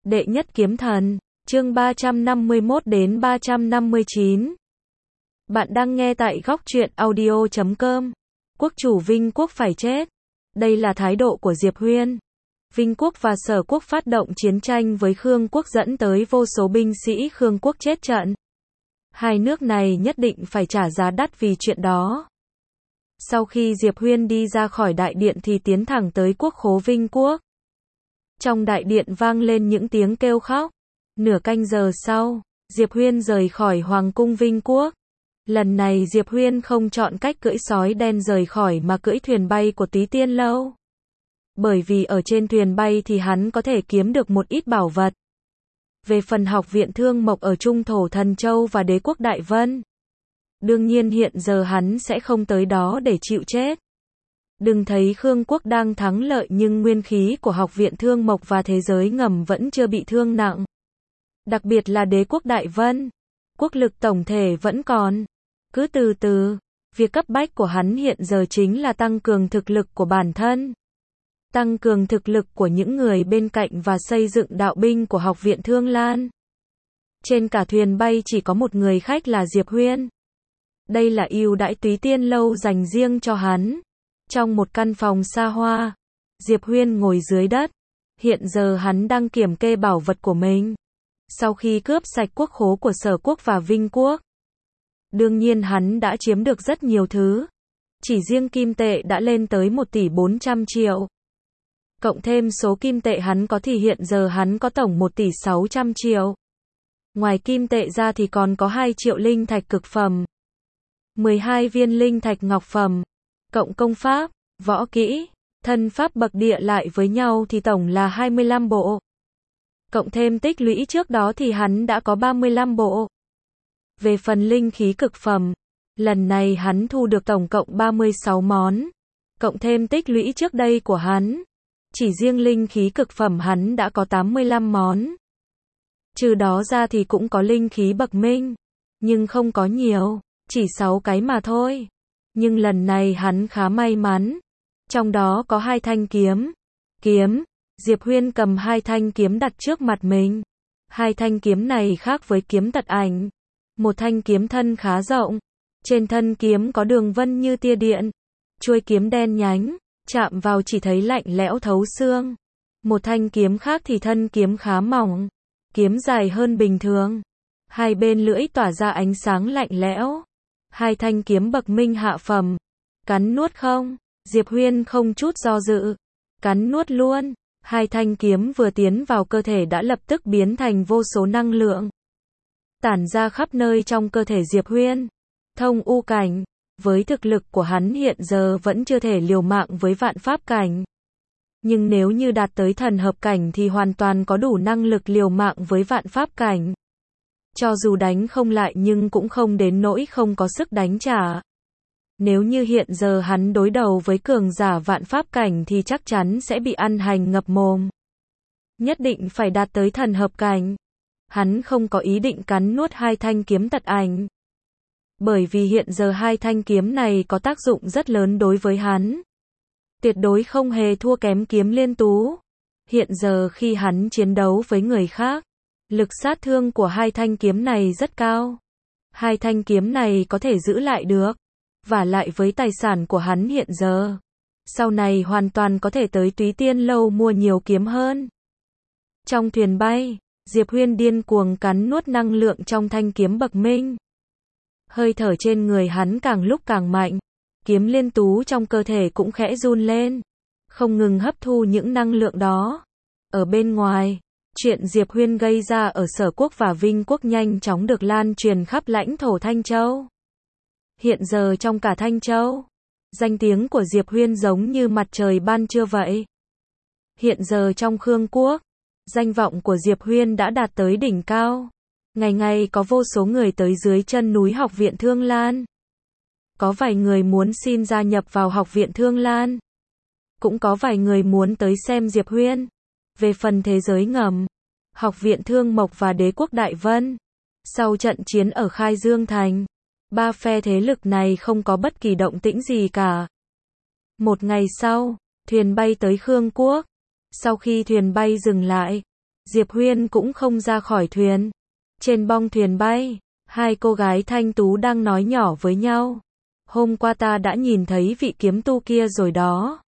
Đệ nhất kiếm thần, chương 351 đến 359. Bạn đang nghe tại góc truyện audio.com. Quốc chủ Vinh Quốc phải chết. Đây là thái độ của Diệp Huyên. Vinh Quốc và Sở Quốc phát động chiến tranh với Khương Quốc dẫn tới vô số binh sĩ Khương Quốc chết trận. Hai nước này nhất định phải trả giá đắt vì chuyện đó. Sau khi Diệp Huyên đi ra khỏi đại điện thì tiến thẳng tới quốc khố Vinh Quốc. Trong đại điện vang lên những tiếng kêu khóc. Nửa canh giờ sau, Diệp Huyên rời khỏi Hoàng cung Vinh Quốc. Lần này Diệp Huyên không chọn cách cưỡi sói đen rời khỏi mà cưỡi thuyền bay của Túy Tiên Lâu. Bởi vì ở trên thuyền bay thì hắn có thể kiếm được một ít bảo vật. Về phần học viện Thương Mộc ở Trung Thổ Thần Châu và Đế quốc Đại Vân, đương nhiên hiện giờ hắn sẽ không tới đó để chịu chết. Đừng thấy Khương Quốc đang thắng lợi nhưng nguyên khí của học viện Thương Mộc và thế giới ngầm vẫn chưa bị thương nặng. Đặc biệt là Đế quốc Đại Vân, quốc lực tổng thể vẫn còn. Cứ từ từ, việc cấp bách của hắn hiện giờ chính là tăng cường thực lực của bản thân. Tăng cường thực lực của những người bên cạnh và xây dựng đạo binh của học viện Thương Lan. Trên cả thuyền bay chỉ có một người khách là Diệp Huyên. Đây là ưu đãi Túy Tiên Lâu dành riêng cho hắn. Trong một căn phòng xa hoa, Diệp Huyên ngồi dưới đất. Hiện giờ hắn đang kiểm kê bảo vật của mình. Sau khi cướp sạch quốc khố của Sở Quốc và Vinh Quốc, đương nhiên hắn đã chiếm được rất nhiều thứ. Chỉ riêng kim tệ đã lên tới 1 tỷ 400 triệu. Cộng thêm số kim tệ hắn có thì hiện giờ hắn có tổng 1 tỷ 600 triệu. Ngoài kim tệ ra thì còn có 2 triệu linh thạch cực phẩm, 12 viên linh thạch ngọc phẩm, cộng công pháp, võ kỹ, thân pháp bậc địa lại với nhau thì tổng là 25 bộ. Cộng thêm tích lũy trước đó thì hắn đã có 35 bộ. Về phần linh khí cực phẩm, lần này hắn thu được tổng cộng 36 món. Cộng thêm tích lũy trước đây của hắn, chỉ riêng linh khí cực phẩm hắn đã có 85 món. Trừ đó ra thì cũng có linh khí bậc minh, nhưng không có nhiều, chỉ 6 cái mà thôi. Nhưng lần này hắn khá may mắn. Trong đó có 2 thanh kiếm. Diệp Huyên cầm 2 thanh kiếm đặt trước mặt mình. 2 thanh kiếm này khác với kiếm tật ảnh. Một thanh kiếm thân khá rộng. Trên thân kiếm có đường vân như tia điện. Chuôi kiếm đen nhánh, chạm vào chỉ thấy lạnh lẽo thấu xương. Một thanh kiếm khác thì thân kiếm khá mỏng. Kiếm dài hơn bình thường. Hai bên lưỡi tỏa ra ánh sáng lạnh lẽo. 2 thanh kiếm bậc minh hạ phẩm. Cắn nuốt không? Diệp Huyên không chút do dự. Cắn nuốt luôn. 2 thanh kiếm vừa tiến vào cơ thể đã lập tức biến thành vô số năng lượng. Tản ra khắp nơi trong cơ thể Diệp Huyên. Thông u cảnh. Với thực lực của hắn hiện giờ vẫn chưa thể liều mạng với vạn pháp cảnh. Nhưng nếu như đạt tới thần hợp cảnh thì hoàn toàn có đủ năng lực liều mạng với vạn pháp cảnh. Cho dù đánh không lại nhưng cũng không đến nỗi không có sức đánh trả. Nếu như hiện giờ hắn đối đầu với cường giả vạn pháp cảnh thì chắc chắn sẽ bị ăn hành ngập mồm. Nhất định phải đạt tới thần hợp cảnh. Hắn không có ý định cắn nuốt 2 thanh kiếm tật ảnh. Bởi vì hiện giờ 2 thanh kiếm này có tác dụng rất lớn đối với hắn. Tuyệt đối không hề thua kém kiếm liên tú. Hiện giờ khi hắn chiến đấu với người khác, lực sát thương của 2 thanh kiếm này rất cao. 2 thanh kiếm này có thể giữ lại được. Vả lại với tài sản của hắn hiện giờ, sau này hoàn toàn có thể tới Túy Tiên Lâu mua nhiều kiếm hơn. Trong thuyền bay, Diệp Huyên điên cuồng cắn nuốt năng lượng trong thanh kiếm bậc minh. Hơi thở trên người hắn càng lúc càng mạnh. Kiếm liên tú trong cơ thể cũng khẽ run lên, không ngừng hấp thu những năng lượng đó. Ở bên ngoài, chuyện Diệp Huyên gây ra ở Sở Quốc và Vinh Quốc nhanh chóng được lan truyền khắp lãnh thổ Thanh Châu. Hiện giờ trong cả Thanh Châu, danh tiếng của Diệp Huyên giống như mặt trời ban trưa vậy. Hiện giờ trong Khương Quốc, danh vọng của Diệp Huyên đã đạt tới đỉnh cao. Ngày ngày có vô số người tới dưới chân núi học viện Thương Lan. Có vài người muốn xin gia nhập vào học viện Thương Lan. Cũng có vài người muốn tới xem Diệp Huyên. Về phần thế giới ngầm, học viện Thương Mộc và Đế quốc Đại Vân, sau trận chiến ở Khai Dương Thành, 3 phe thế lực này không có bất kỳ động tĩnh gì cả. Một ngày sau, thuyền bay tới Khương Quốc. Sau khi thuyền bay dừng lại, Diệp Huyên cũng không ra khỏi thuyền. Trên bong thuyền bay, hai cô gái thanh tú đang nói nhỏ với nhau. Hôm qua ta đã nhìn thấy vị kiếm tu kia rồi đó.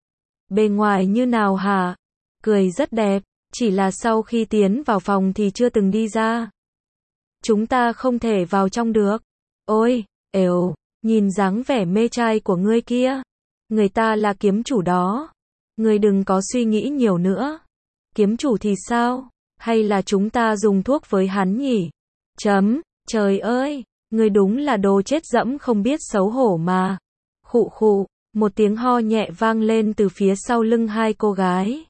Bề ngoài như nào hả? Cười rất đẹp, chỉ là sau khi tiến vào phòng thì chưa từng đi ra. Chúng ta không thể vào trong được. Ôi, ều, nhìn dáng vẻ mê trai của ngươi kia. Người ta là kiếm chủ đó. Ngươi đừng có suy nghĩ nhiều nữa. Kiếm chủ thì sao? Hay là chúng ta dùng thuốc với hắn nhỉ? Trời ơi, ngươi đúng là đồ chết dẫm không biết xấu hổ mà. Khụ khụ, một tiếng ho nhẹ vang lên từ phía sau lưng hai cô gái.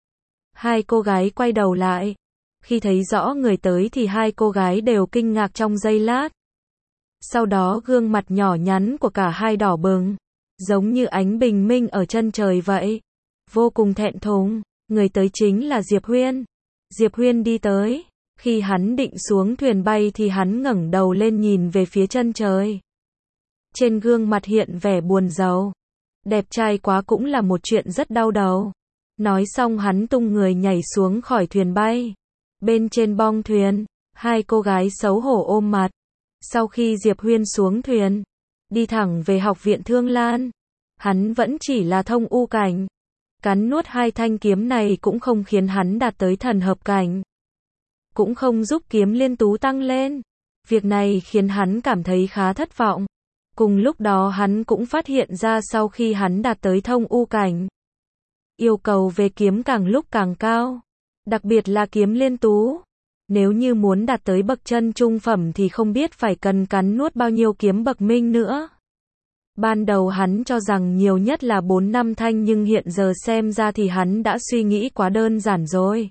Hai cô gái quay đầu lại. Khi thấy rõ người tới thì hai cô gái đều kinh ngạc trong giây lát. Sau đó gương mặt nhỏ nhắn của cả hai đỏ bừng, giống như ánh bình minh ở chân trời vậy. Vô cùng thẹn thùng, người tới chính là Diệp Huyên. Diệp Huyên đi tới, khi hắn định xuống thuyền bay thì hắn ngẩng đầu lên nhìn về phía chân trời. Trên gương mặt hiện vẻ buồn rầu. Đẹp trai quá cũng là một chuyện rất đau đầu. Nói xong hắn tung người nhảy xuống khỏi thuyền bay. Bên trên bong thuyền, hai cô gái xấu hổ ôm mặt. Sau khi Diệp Huyên xuống thuyền, đi thẳng về học viện Thương Lan. Hắn vẫn chỉ là thông u cảnh. Cắn nuốt hai thanh kiếm này cũng không khiến hắn đạt tới thần hợp cảnh. Cũng không giúp kiếm liên tú tăng lên. Việc này khiến hắn cảm thấy khá thất vọng. Cùng lúc đó hắn cũng phát hiện ra sau khi hắn đạt tới thông u cảnh, yêu cầu về kiếm càng lúc càng cao. Đặc biệt là kiếm liên tú. Nếu như muốn đạt tới bậc chân trung phẩm thì không biết phải cần cắn nuốt bao nhiêu kiếm bậc minh nữa. Ban đầu hắn cho rằng nhiều nhất là 4-5 thanh nhưng hiện giờ xem ra thì hắn đã suy nghĩ quá đơn giản rồi.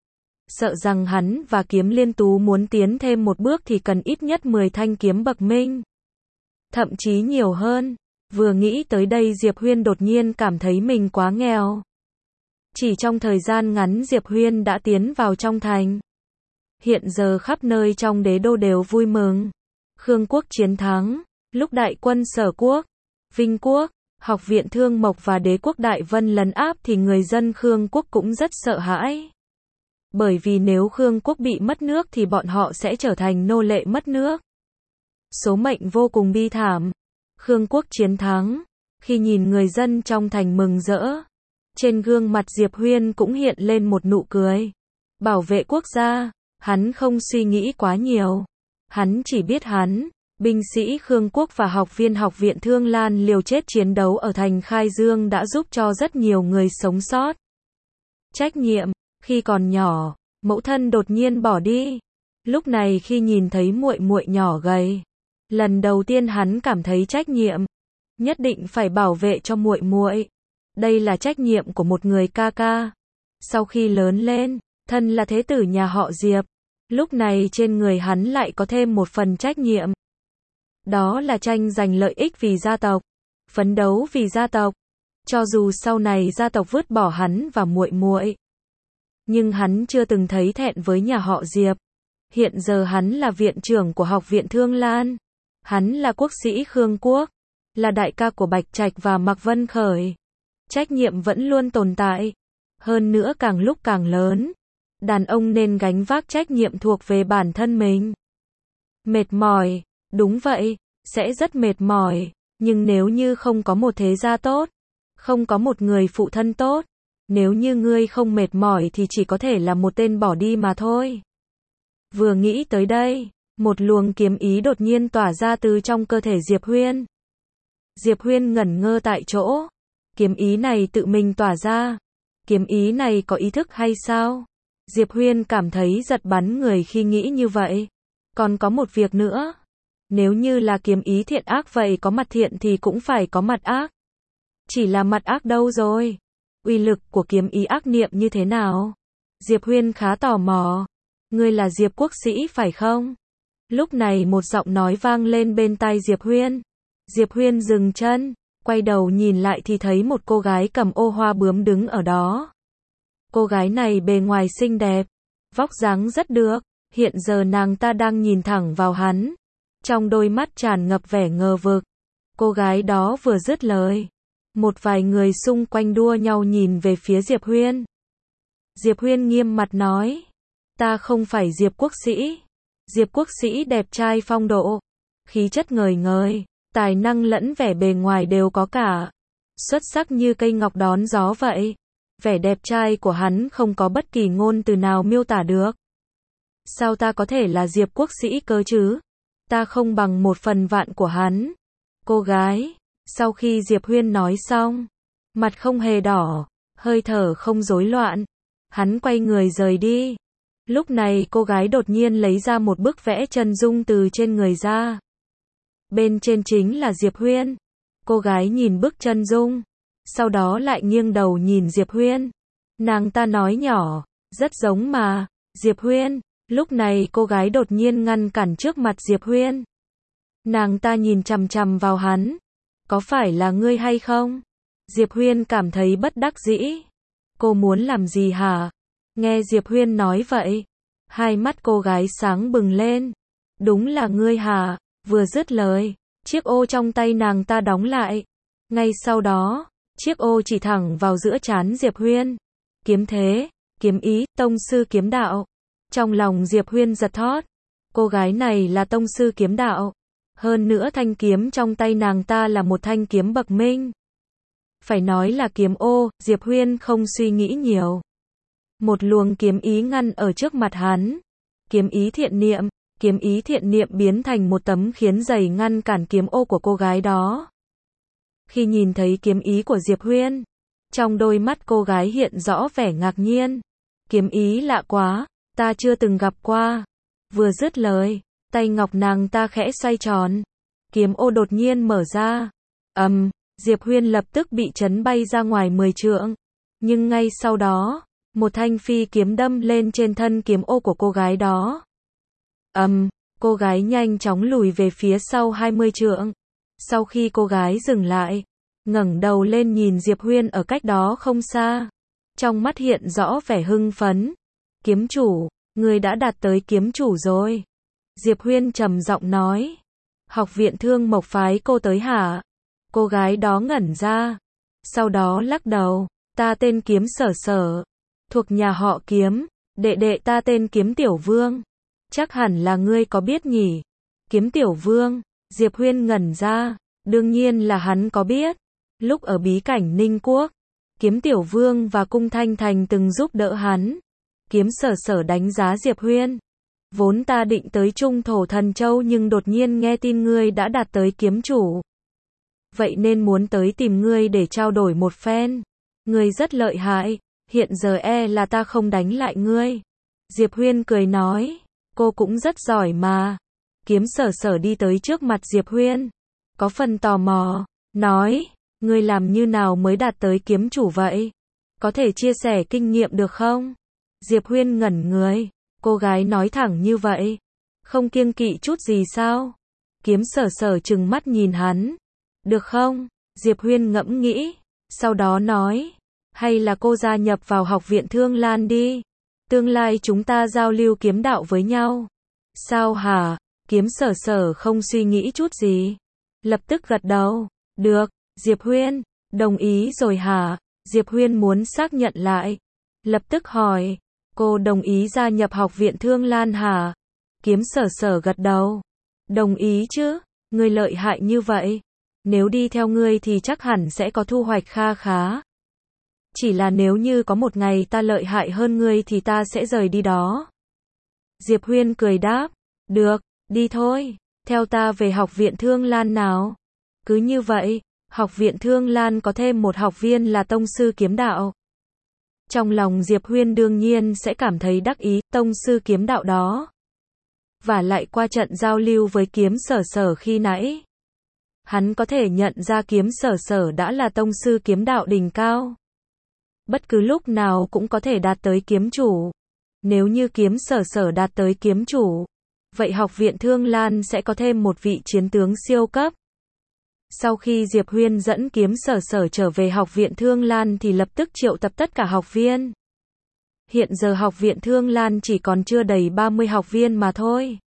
Sợ rằng hắn và kiếm liên tú muốn tiến thêm một bước thì cần ít nhất 10 thanh kiếm bậc minh. Thậm chí nhiều hơn. Vừa nghĩ tới đây Diệp Huyên đột nhiên cảm thấy mình quá nghèo. Chỉ trong thời gian ngắn Diệp Huyên đã tiến vào trong thành. Hiện giờ khắp nơi trong đế đô đều vui mừng. Khương quốc chiến thắng. Lúc đại quân Sở quốc, Vinh quốc, học viện Thương Mộc và đế quốc Đại Vân lấn áp thì người dân Khương quốc cũng rất sợ hãi. Bởi vì nếu Khương quốc bị mất nước thì bọn họ sẽ trở thành nô lệ mất nước. Số mệnh vô cùng bi thảm. Khương quốc chiến thắng. Khi nhìn người dân trong thành mừng rỡ, trên gương mặt Diệp Huyên cũng hiện lên một nụ cười. Bảo vệ quốc gia, hắn không suy nghĩ quá nhiều. Hắn chỉ biết binh sĩ Khương quốc và học viện Thương Lan liều chết chiến đấu ở thành Khai Dương đã giúp cho rất nhiều người sống sót. Trách nhiệm, khi còn nhỏ, mẫu thân đột nhiên bỏ đi. Lúc này khi nhìn thấy muội muội nhỏ gầy, lần đầu tiên hắn cảm thấy trách nhiệm, nhất định phải bảo vệ cho muội muội. Đây là trách nhiệm của một người ca ca. Sau khi lớn lên, thân là thế tử nhà họ Diệp, lúc này trên người hắn lại có thêm một phần trách nhiệm. Đó là tranh giành lợi ích vì gia tộc, phấn đấu vì gia tộc. Cho dù sau này gia tộc vứt bỏ hắn và muội muội, nhưng hắn chưa từng thấy thẹn với nhà họ Diệp. Hiện giờ hắn là viện trưởng của học viện Thương Lan. Hắn là quốc sĩ Khương quốc, là đại ca của Bạch Trạch và Mạc Vân Khởi. Trách nhiệm vẫn luôn tồn tại. Hơn nữa càng lúc càng lớn, đàn ông nên gánh vác trách nhiệm thuộc về bản thân mình. Mệt mỏi, đúng vậy, sẽ rất mệt mỏi. Nhưng nếu như không có một thế gia tốt, không có một người phụ thân tốt, nếu như ngươi không mệt mỏi thì chỉ có thể là một tên bỏ đi mà thôi. Vừa nghĩ tới đây, một luồng kiếm ý đột nhiên tỏa ra từ trong cơ thể Diệp Huyên. Diệp Huyên ngẩn ngơ tại chỗ. Kiếm ý này tự mình tỏa ra. Kiếm ý này có ý thức hay sao? Diệp Huyên cảm thấy giật bắn người khi nghĩ như vậy. Còn có một việc nữa. Nếu như là kiếm ý thiện ác vậy có mặt thiện thì cũng phải có mặt ác. Chỉ là mặt ác đâu rồi? Uy lực của kiếm ý ác niệm như thế nào? Diệp Huyên khá tò mò. Ngươi là Diệp quốc sĩ phải không? Lúc này một giọng nói vang lên bên tai Diệp Huyên. Diệp Huyên dừng chân, quay đầu nhìn lại thì thấy một cô gái cầm ô hoa bướm đứng ở đó. Cô gái này bề ngoài xinh đẹp, vóc dáng rất được, hiện giờ nàng ta đang nhìn thẳng vào hắn. Trong đôi mắt tràn ngập vẻ ngờ vực. Cô gái đó vừa dứt lời, một vài người xung quanh đua nhau nhìn về phía Diệp Huyên. Diệp Huyên nghiêm mặt nói. Ta không phải Diệp Quốc Sĩ. Diệp Quốc Sĩ đẹp trai phong độ, khí chất ngời ngời, tài năng lẫn vẻ bề ngoài đều có cả. Xuất sắc như cây ngọc đón gió vậy. Vẻ đẹp trai của hắn không có bất kỳ ngôn từ nào miêu tả được. Sao ta có thể là Diệp Quốc Sĩ cơ chứ? Ta không bằng 1/1000 của hắn. Cô gái, sau khi Diệp Huyên nói xong, mặt không hề đỏ, hơi thở không rối loạn. Hắn quay người rời đi. Lúc này cô gái đột nhiên lấy ra một bức vẽ chân dung từ trên người ra. Bên trên chính là Diệp Huyên. Cô gái nhìn bức chân dung, sau đó lại nghiêng đầu nhìn Diệp Huyên. Nàng ta nói nhỏ, rất giống mà, Diệp Huyên. Lúc này cô gái đột nhiên ngăn cản trước mặt Diệp Huyên. Nàng ta nhìn chằm chằm vào hắn. Có phải là ngươi hay không? Diệp Huyên cảm thấy bất đắc dĩ. Cô muốn làm gì hả? Nghe Diệp Huyên nói vậy, hai mắt cô gái sáng bừng lên. Đúng là ngươi hả? Vừa dứt lời, chiếc ô trong tay nàng ta đóng lại. Ngay sau đó, chiếc ô chỉ thẳng vào giữa trán Diệp Huyên. Kiếm thế, kiếm ý, tông sư kiếm đạo. Trong lòng Diệp Huyên giật thót. Cô gái này là tông sư kiếm đạo. Hơn nữa thanh kiếm trong tay nàng ta là một thanh kiếm bậc minh. Phải nói là kiếm ô, Diệp Huyên không suy nghĩ nhiều. Một luồng kiếm ý ngăn ở trước mặt hắn. Kiếm ý thiện niệm biến thành một tấm khiến dày ngăn cản kiếm ô của cô gái đó. Khi nhìn thấy kiếm ý của Diệp Huyên, trong đôi mắt cô gái hiện rõ vẻ ngạc nhiên. Kiếm ý lạ quá, ta chưa từng gặp qua. Vừa dứt lời, tay ngọc nàng ta khẽ xoay tròn. Kiếm ô đột nhiên mở ra. Diệp Huyên lập tức bị chấn bay ra ngoài 10 trượng. Nhưng ngay sau đó, một thanh phi kiếm đâm lên trên thân kiếm ô của cô gái đó. Cô gái nhanh chóng lùi về phía sau 20 trượng. Sau khi cô gái dừng lại, ngẩng đầu lên nhìn Diệp Huyên ở cách đó không xa. Trong mắt hiện rõ vẻ hưng phấn. Kiếm chủ, người đã đạt tới kiếm chủ rồi. Diệp Huyên trầm giọng nói. Học viện Thương Mộc phái cô tới hả? Cô gái đó ngẩn ra. Sau đó lắc đầu. Ta tên Kiếm Sở Sở. Thuộc nhà họ Kiếm. Đệ đệ ta tên Kiếm Tiểu Vương. Chắc hẳn là ngươi có biết nhỉ? Kiếm Tiểu Vương. Diệp Huyên ngẩn ra. Đương nhiên là hắn có biết. Lúc ở bí cảnh Ninh Quốc, Kiếm Tiểu Vương và Cung Thanh Thành từng giúp đỡ hắn. Kiếm Sở Sở đánh giá Diệp Huyên. Vốn ta định tới Trung Thổ Thần Châu nhưng đột nhiên nghe tin ngươi đã đạt tới kiếm chủ. Vậy nên muốn tới tìm ngươi để trao đổi một phen. Ngươi rất lợi hại, hiện giờ là ta không đánh lại ngươi. Diệp Huyên cười nói, cô cũng rất giỏi mà. Kiếm Sở Sở đi tới trước mặt Diệp Huyên. Có phần tò mò, nói, ngươi làm như nào mới đạt tới kiếm chủ vậy? Có thể chia sẻ kinh nghiệm được không? Diệp Huyên ngẩn người. Cô gái nói thẳng như vậy. Không kiêng kỵ chút gì sao? Kiếm Sở Sở trừng mắt nhìn hắn. Được không? Diệp Huyên ngẫm nghĩ. Sau đó nói. Hay là cô gia nhập vào học viện Thương Lan đi. Tương lai chúng ta giao lưu kiếm đạo với nhau. Sao hả? Kiếm Sở Sở không suy nghĩ chút gì. Lập tức gật đầu. Được, Diệp Huyên. Đồng ý rồi hả? Diệp Huyên muốn xác nhận lại. Lập tức hỏi. Cô đồng ý gia nhập học viện Thương Lan hả? Kiếm Sở Sở gật đầu. Đồng ý chứ, ngươi lợi hại như vậy. Nếu đi theo ngươi thì chắc hẳn sẽ có thu hoạch kha khá. Chỉ là nếu như có một ngày ta lợi hại hơn ngươi thì ta sẽ rời đi đó. Diệp Huyên cười đáp. Được, đi thôi, theo ta về học viện Thương Lan nào. Cứ như vậy, học viện Thương Lan có thêm một học viên là tông sư kiếm đạo. Trong lòng Diệp Huyên đương nhiên sẽ cảm thấy đắc ý, tông sư kiếm đạo đó. Và lại qua trận giao lưu với Kiếm Sở Sở khi nãy, hắn có thể nhận ra Kiếm Sở Sở đã là tông sư kiếm đạo đỉnh cao. Bất cứ lúc nào cũng có thể đạt tới kiếm chủ. Nếu như Kiếm Sở Sở đạt tới kiếm chủ, vậy học viện Thương Lan sẽ có thêm một vị chiến tướng siêu cấp. Sau khi Diệp Huyên dẫn Kiếm Sở Sở trở về học viện Thương Lan thì lập tức triệu tập tất cả học viên. Hiện giờ học viện Thương Lan chỉ còn chưa đầy 30 học viên mà thôi.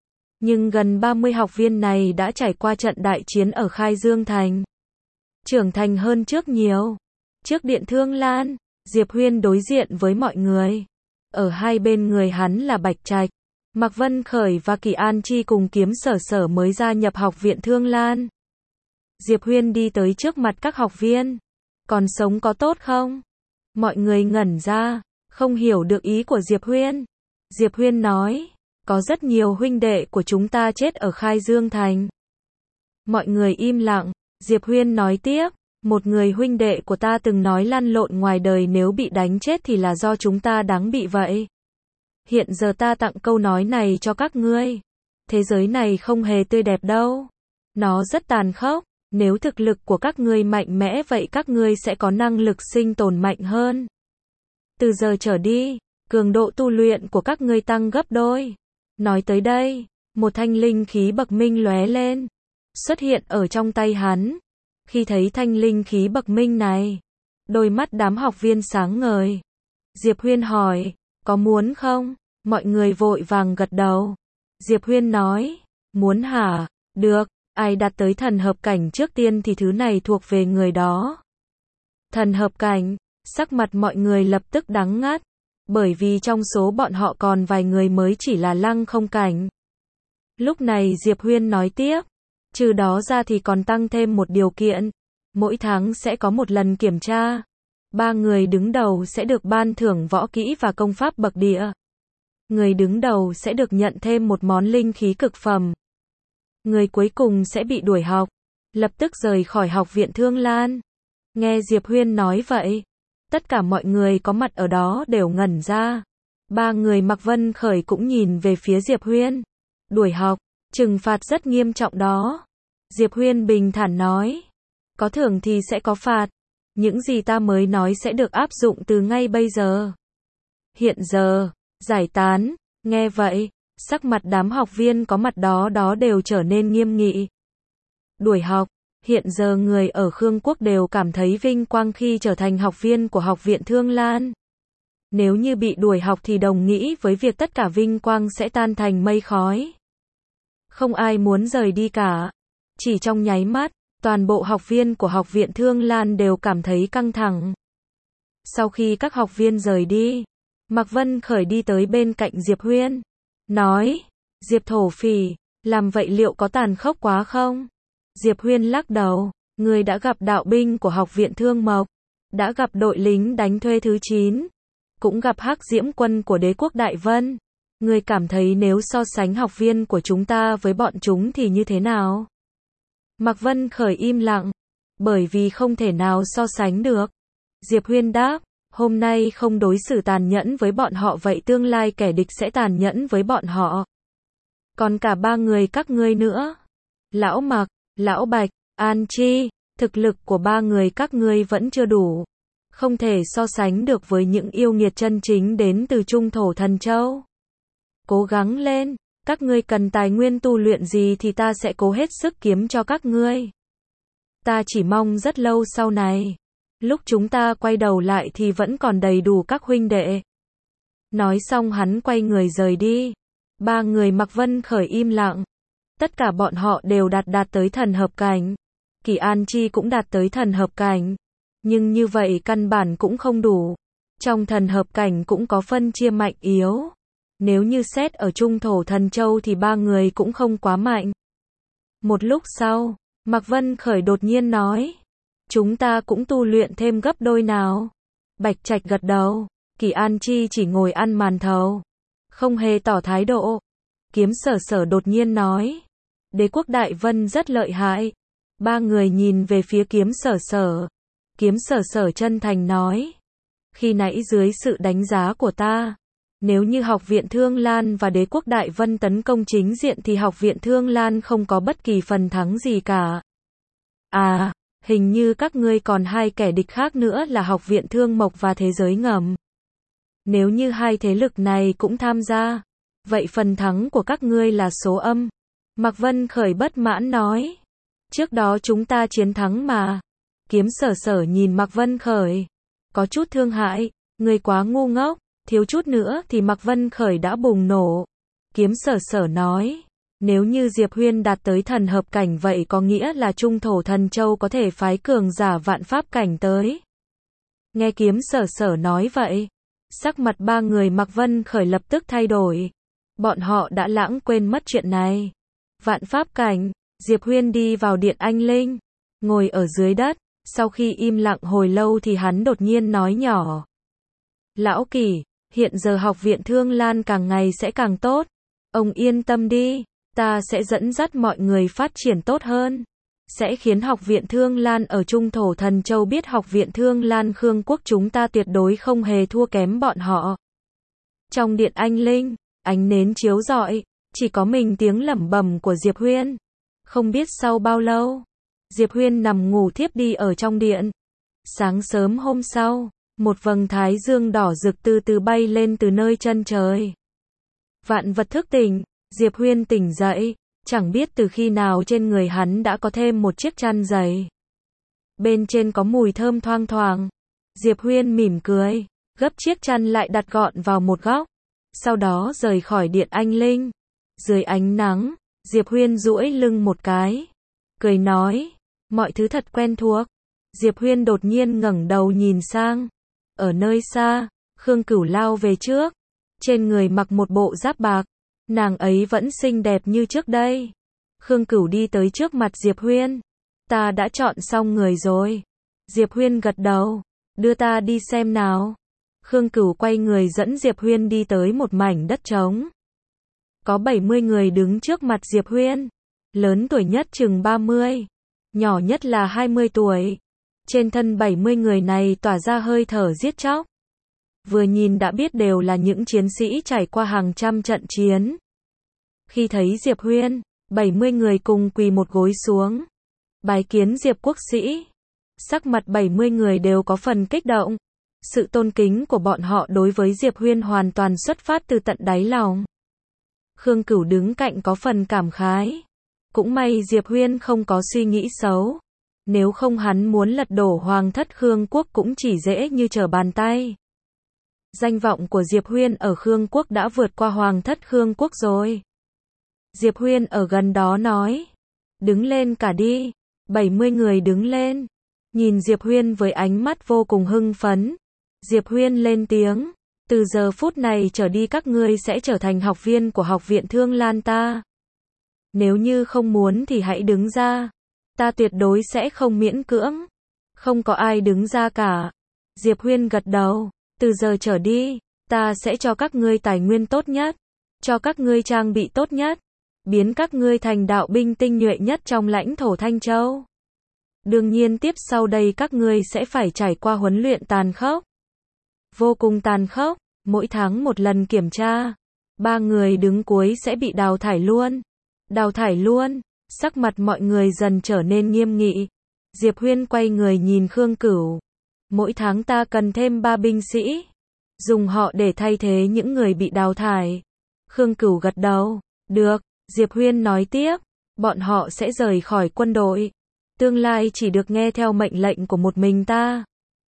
Nhưng gần 30 học viên này đã trải qua trận đại chiến ở Khai Dương Thành. Trưởng thành hơn trước nhiều. Trước điện Thương Lan, Diệp Huyên đối diện với mọi người. Ở hai bên người hắn là Bạch Trạch, Mạc Vân Khởi và Kỳ An Chi cùng Kiếm Sở Sở mới gia nhập học viện Thương Lan. Diệp Huyên đi tới trước mặt các học viên. Còn sống có tốt không? Mọi người ngẩn ra, không hiểu được ý của Diệp Huyên. Diệp Huyên nói, có rất nhiều huynh đệ của chúng ta chết ở Khai Dương Thành. Mọi người im lặng, Diệp Huyên nói tiếp, một người huynh đệ của ta từng nói lăn lộn ngoài đời nếu bị đánh chết thì là do chúng ta đáng bị vậy. Hiện giờ ta tặng câu nói này cho các ngươi. Thế giới này không hề tươi đẹp đâu. Nó rất tàn khốc. Nếu thực lực của các ngươi mạnh mẽ vậy các ngươi sẽ có năng lực sinh tồn mạnh hơn. Từ giờ trở đi, cường độ tu luyện của các ngươi tăng gấp đôi. Nói tới đây, một thanh linh khí bậc minh lóe lên, xuất hiện ở trong tay hắn. Khi thấy thanh linh khí bậc minh này, đôi mắt đám học viên sáng ngời. Diệp Huyên hỏi, có muốn không? Mọi người vội vàng gật đầu. Diệp Huyên nói, muốn hả? Được. Ai đạt tới thần hợp cảnh trước tiên thì thứ này thuộc về người đó. Thần hợp cảnh, sắc mặt mọi người lập tức đắng ngắt, bởi vì trong số bọn họ còn vài người mới chỉ là lăng không cảnh. Lúc này Diệp Huyên nói tiếp, trừ đó ra thì còn tăng thêm một điều kiện, mỗi tháng sẽ có một lần kiểm tra. 3 người đứng đầu sẽ được ban thưởng võ kỹ và công pháp bậc địa. Người đứng đầu sẽ được nhận thêm một món linh khí cực phẩm. Người cuối cùng sẽ bị đuổi học, lập tức rời khỏi học viện Thương Lan. Nghe Diệp Huyên nói vậy, tất cả mọi người có mặt ở đó đều ngẩn ra. 3 người Mạc Vân Khởi cũng nhìn về phía Diệp Huyên. Đuổi học, trừng phạt rất nghiêm trọng đó. Diệp Huyên bình thản nói, có thưởng thì sẽ có phạt. Những gì ta mới nói sẽ được áp dụng từ ngay bây giờ. Hiện giờ, giải tán. Nghe vậy, sắc mặt đám học viên có mặt đó đều trở nên nghiêm nghị. Đuổi học, hiện giờ người ở Khương Quốc đều cảm thấy vinh quang khi trở thành học viên của học viện Thương Lan. Nếu như bị đuổi học thì đồng nghĩa với việc tất cả vinh quang sẽ tan thành mây khói. Không ai muốn rời đi cả. Chỉ trong nháy mắt, toàn bộ học viên của học viện Thương Lan đều cảm thấy căng thẳng. Sau khi các học viên rời đi, Mạc Vân Khởi đi tới bên cạnh Diệp Huyên. Nói, Diệp thổ phỉ, làm vậy liệu có tàn khốc quá không? Diệp Huyên lắc đầu, người đã gặp đạo binh của học viện Thương Mộc, đã gặp đội lính đánh thuê thứ 9, cũng gặp Hắc Diễm quân của đế quốc Đại Vân. Người cảm thấy nếu so sánh học viên của chúng ta với bọn chúng thì như thế nào? Mạc Vân Khởi im lặng, bởi vì không thể nào so sánh được. Diệp Huyên đáp, hôm nay không đối xử tàn nhẫn với bọn họ vậy tương lai kẻ địch sẽ tàn nhẫn với bọn họ. Còn cả 3 người các ngươi nữa. Lão Mạc, Lão Bạch, An Chi, thực lực của 3 người các ngươi vẫn chưa đủ. Không thể so sánh được với những yêu nghiệt chân chính đến từ Trung Thổ Thần Châu. Cố gắng lên, các ngươi cần tài nguyên tu luyện gì thì ta sẽ cố hết sức kiếm cho các ngươi. Ta chỉ mong rất lâu sau này, lúc chúng ta quay đầu lại thì vẫn còn đầy đủ các huynh đệ. Nói xong hắn quay người rời đi. 3 người Mạc Vân Khởi im lặng. Tất cả bọn họ đều đạt tới thần hợp cảnh. Kỳ An Chi cũng đạt tới thần hợp cảnh. Nhưng như vậy căn bản cũng không đủ. Trong thần hợp cảnh cũng có phân chia mạnh yếu. Nếu như xét ở Trung Thổ Thần Châu thì 3 người cũng không quá mạnh. Một lúc sau, Mạc Vân Khởi đột nhiên nói, chúng ta cũng tu luyện thêm gấp đôi nào. Bạch Trạch gật đầu, Kỳ An Chi chỉ ngồi ăn màn thầu, không hề tỏ thái độ. Kiếm Sở Sở đột nhiên nói, đế quốc Đại Vân rất lợi hại. 3 người nhìn về phía Kiếm Sở Sở. Kiếm Sở Sở chân thành nói, khi nãy dưới sự đánh giá của ta, nếu như học viện Thương Lan và đế quốc Đại Vân tấn công chính diện thì học viện Thương Lan không có bất kỳ phần thắng gì cả. À, hình như các ngươi còn 2 kẻ địch khác nữa là học viện Thương Mộc và thế giới ngầm. Nếu như 2 thế lực này cũng tham gia, vậy phần thắng của các ngươi là số âm. Mạc Vân Khởi bất mãn nói, trước đó chúng ta chiến thắng mà. Kiếm Sở Sở nhìn Mạc Vân Khởi, có chút thương hại, người quá ngu ngốc, thiếu chút nữa thì Mạc Vân Khởi đã bùng nổ. Kiếm Sở Sở nói, nếu như Diệp Huyên đạt tới thần hợp cảnh vậy có nghĩa là Trung Thổ Thần Châu có thể phái cường giả vạn pháp cảnh tới. Nghe Kiếm Sở Sở nói vậy, sắc mặt ba người Mạc Vân Khởi lập tức thay đổi. Bọn họ đã lãng quên mất chuyện này. Vạn Pháp Cảnh, Diệp Huyên đi vào điện anh linh, ngồi ở dưới đất, sau khi im lặng hồi lâu thì hắn đột nhiên nói nhỏ. Lão Kỳ, hiện giờ học viện Thương Lan càng ngày sẽ càng tốt. Ông yên tâm đi, ta sẽ dẫn dắt mọi người phát triển tốt hơn. Sẽ khiến học viện Thương Lan ở Trung Thổ Thần Châu biết học viện Thương Lan Khương Quốc chúng ta tuyệt đối không hề thua kém bọn họ. Trong điện anh linh, ánh nến chiếu rọi, chỉ có mình tiếng lẩm bẩm của Diệp Huyên. Không biết sau bao lâu, Diệp Huyên nằm ngủ thiếp đi ở trong điện. Sáng sớm hôm sau, một vầng thái dương đỏ rực từ từ bay lên từ nơi chân trời. Vạn vật thức tỉnh, Diệp Huyên tỉnh dậy, chẳng biết từ khi nào trên người hắn đã có thêm một chiếc chăn dày. Bên trên có mùi thơm thoang thoảng. Diệp Huyên mỉm cười, gấp chiếc chăn lại đặt gọn vào một góc. Sau đó rời khỏi điện anh linh. Dưới ánh nắng, Diệp Huyên duỗi lưng một cái, cười nói, mọi thứ thật quen thuộc. Diệp Huyên đột nhiên ngẩng đầu nhìn sang. Ở nơi xa, Khương Cửu lao về trước. Trên người mặc một bộ giáp bạc. Nàng ấy vẫn xinh đẹp như trước đây. Khương Cửu đi tới trước mặt Diệp Huyên. Ta đã chọn xong người rồi. Diệp Huyên gật đầu. Đưa ta đi xem nào. Khương Cửu quay người dẫn Diệp Huyên đi tới một mảnh đất trống. Có 70 người đứng trước mặt Diệp Huyên. Lớn tuổi nhất chừng 30. Nhỏ nhất là 20 tuổi. Trên thân 70 người này tỏa ra hơi thở giết chóc. Vừa nhìn đã biết đều là những chiến sĩ trải qua hàng trăm trận chiến. Khi thấy Diệp Huyên, 70 người cùng quỳ một gối xuống. Bái kiến Diệp quốc sĩ. Sắc mặt 70 người đều có phần kích động. Sự tôn kính của bọn họ đối với Diệp Huyên hoàn toàn xuất phát từ tận đáy lòng. Khương Cửu đứng cạnh có phần cảm khái. Cũng may Diệp Huyên không có suy nghĩ xấu. Nếu không hắn muốn lật đổ Hoàng thất Khương Quốc cũng chỉ dễ như trở bàn tay. Danh vọng của Diệp Huyên ở Khương Quốc đã vượt qua Hoàng thất Khương Quốc rồi. Diệp Huyên ở gần đó nói. Đứng lên cả đi. 70 người đứng lên. Nhìn Diệp Huyên với ánh mắt vô cùng hưng phấn. Diệp Huyên lên tiếng. Từ giờ phút này trở đi các ngươi sẽ trở thành học viên của học viện Thương Lan ta. Nếu như không muốn thì hãy đứng ra. Ta tuyệt đối sẽ không miễn cưỡng. Không có ai đứng ra cả. Diệp Huyên gật đầu. Từ giờ trở đi, ta sẽ cho các ngươi tài nguyên tốt nhất. Cho các ngươi trang bị tốt nhất. Biến các ngươi thành đạo binh tinh nhuệ nhất trong lãnh thổ Thanh Châu. Đương nhiên tiếp sau đây các ngươi sẽ phải trải qua huấn luyện tàn khốc. Vô cùng tàn khốc, mỗi tháng một lần kiểm tra. 3 người đứng cuối sẽ bị đào thải luôn. Đào thải luôn, sắc mặt mọi người dần trở nên nghiêm nghị. Diệp Huyên quay người nhìn Khương Cửu. Mỗi tháng ta cần thêm 3 binh sĩ. Dùng họ để thay thế những người bị đào thải. Khương Cửu gật đầu. Được, Diệp Huyên nói tiếp. Bọn họ sẽ rời khỏi quân đội. Tương lai chỉ được nghe theo mệnh lệnh của một mình ta.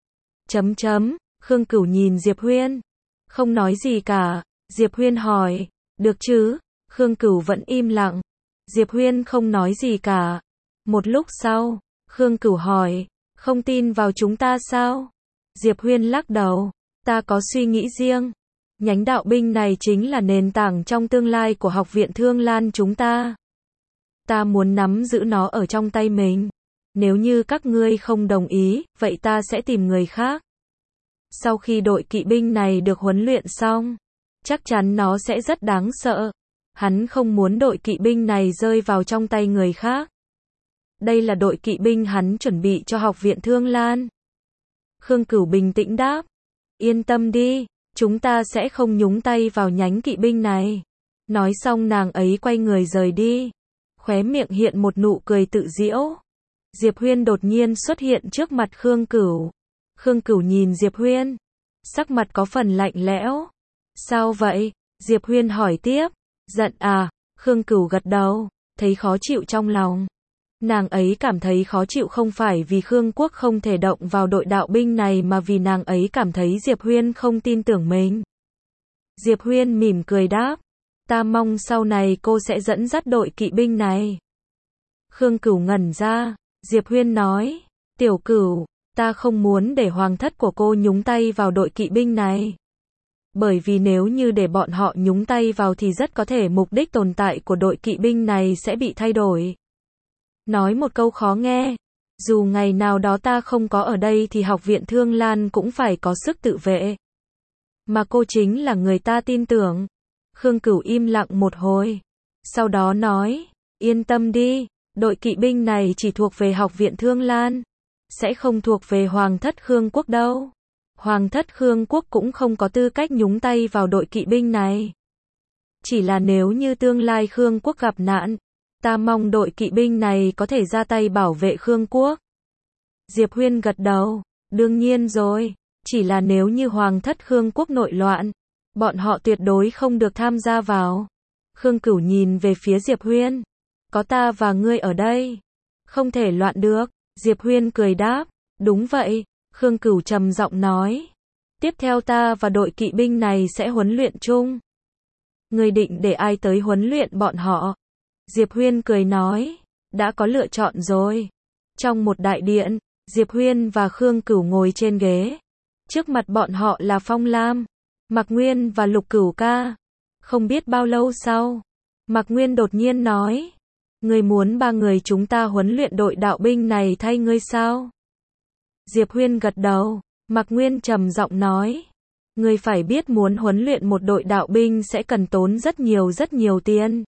Khương Cửu nhìn Diệp Huyên. Không nói gì cả. Diệp Huyên hỏi. Được chứ? Khương Cửu vẫn im lặng. Diệp Huyên không nói gì cả. Một lúc sau, Khương Cửu hỏi. Không tin vào chúng ta sao? Diệp Huyên lắc đầu. Ta có suy nghĩ riêng. Nhánh đạo binh này chính là nền tảng trong tương lai của học viện Thương Lan chúng ta. Ta muốn nắm giữ nó ở trong tay mình. Nếu như các ngươi không đồng ý, vậy ta sẽ tìm người khác. Sau khi đội kỵ binh này được huấn luyện xong, chắc chắn nó sẽ rất đáng sợ. Hắn không muốn đội kỵ binh này rơi vào trong tay người khác. Đây là đội kỵ binh hắn chuẩn bị cho học viện Thương Lan. Khương Cửu bình tĩnh đáp. Yên tâm đi, chúng ta sẽ không nhúng tay vào nhánh kỵ binh này. Nói xong nàng ấy quay người rời đi. Khóe miệng hiện một nụ cười tự giễu. Diệp Huyên đột nhiên xuất hiện trước mặt Khương Cửu. Khương Cửu nhìn Diệp Huyên. Sắc mặt có phần lạnh lẽo. Sao vậy? Diệp Huyên hỏi tiếp. Giận à? Khương Cửu gật đầu. Thấy khó chịu trong lòng. Nàng ấy cảm thấy khó chịu không phải vì Khương Quốc không thể động vào đội đạo binh này mà vì nàng ấy cảm thấy Diệp Huyên không tin tưởng mình. Diệp Huyên mỉm cười đáp. Ta mong sau này cô sẽ dẫn dắt đội kỵ binh này. Khương Cửu ngẩn ra. Diệp Huyên nói. Tiểu Cửu, Ta không muốn để hoàng thất của cô nhúng tay vào đội kỵ binh này. Bởi vì nếu như để bọn họ nhúng tay vào thì rất có thể mục đích tồn tại của đội kỵ binh này sẽ bị thay đổi. Nói một câu khó nghe, dù ngày nào đó ta không có ở đây thì học viện Thương Lan cũng phải có sức tự vệ. Mà cô chính là người ta tin tưởng. Khương Cửu im lặng một hồi. Sau đó nói, yên tâm đi, đội kỵ binh này chỉ thuộc về học viện Thương Lan. Sẽ không thuộc về Hoàng thất Khương Quốc đâu. Hoàng thất Khương Quốc cũng không có tư cách nhúng tay vào đội kỵ binh này. Chỉ là nếu như tương lai Khương Quốc gặp nạn, ta mong đội kỵ binh này có thể ra tay bảo vệ Khương Quốc. Diệp Huyên gật đầu, đương nhiên rồi, chỉ là nếu như Hoàng thất Khương Quốc nội loạn, bọn họ tuyệt đối không được tham gia vào. Khương Cửu nhìn về phía Diệp Huyên, có ta và ngươi ở đây, không thể loạn được. Diệp Huyên cười đáp, đúng vậy. Khương Cửu trầm giọng nói, tiếp theo ta và đội kỵ binh này sẽ huấn luyện chung. Ngươi định để ai tới huấn luyện bọn họ? Diệp Huyên cười nói, đã có lựa chọn rồi. Trong một đại điện, Diệp Huyên và Khương Cửu ngồi trên ghế. Trước mặt bọn họ là Phong Lam, Mạc Nguyên và Lục Cửu Ca. Không biết bao lâu sau, Mạc Nguyên đột nhiên nói, ngươi muốn ba người chúng ta huấn luyện đội đạo binh này thay ngươi sao? Diệp Huyên gật đầu, Mạc Nguyên trầm giọng nói, ngươi phải biết muốn huấn luyện một đội đạo binh sẽ cần tốn rất nhiều tiền.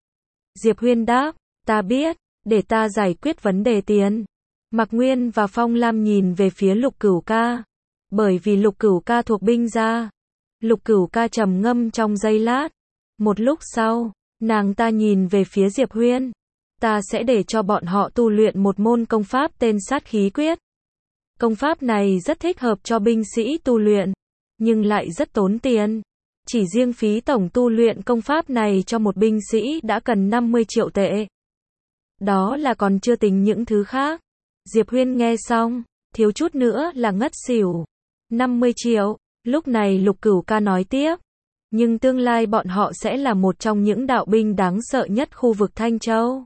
Diệp Huyên đáp, ta biết, để ta giải quyết vấn đề tiền. Mạc Nguyên và Phong Lam nhìn về phía Lục Cửu Ca, bởi vì Lục Cửu Ca thuộc binh gia. Lục Cửu Ca trầm ngâm trong giây lát, một lúc sau, nàng ta nhìn về phía Diệp Huyên, ta sẽ để cho bọn họ tu luyện một môn công pháp tên Sát Khí Quyết. Công pháp này rất thích hợp cho binh sĩ tu luyện, nhưng lại rất tốn tiền. Chỉ riêng phí tổng tu luyện công pháp này cho một binh sĩ đã cần 50 triệu tệ. Đó là còn chưa tính những thứ khác. Diệp Huyên nghe xong, thiếu chút nữa là ngất xỉu. 50 triệu, lúc này Lục Cửu Ca nói tiếp. Nhưng tương lai bọn họ sẽ là một trong những đạo binh đáng sợ nhất khu vực Thanh Châu.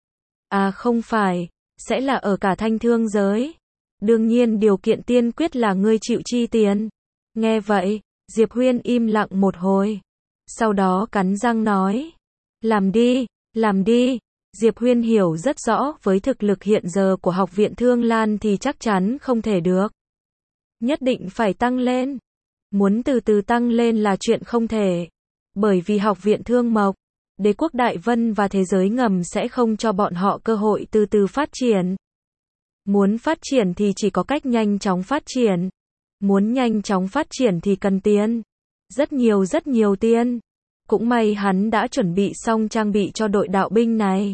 À không phải, sẽ là ở cả Thanh Thương giới. Đương nhiên điều kiện tiên quyết là ngươi chịu chi tiền. Nghe vậy, Diệp Huyên im lặng một hồi. Sau đó cắn răng nói, làm đi, làm đi. Diệp Huyên hiểu rất rõ với thực lực hiện giờ của học viện Thương Lan thì chắc chắn không thể được. Nhất định phải tăng lên. Muốn từ từ tăng lên là chuyện không thể. Bởi vì học viện Thương Mộc, đế quốc Đại Vân và thế giới ngầm sẽ không cho bọn họ cơ hội từ từ phát triển. Muốn phát triển thì chỉ có cách nhanh chóng phát triển. Muốn nhanh chóng phát triển thì cần tiền. Rất nhiều tiền. Cũng may hắn đã chuẩn bị xong trang bị cho đội đạo binh này.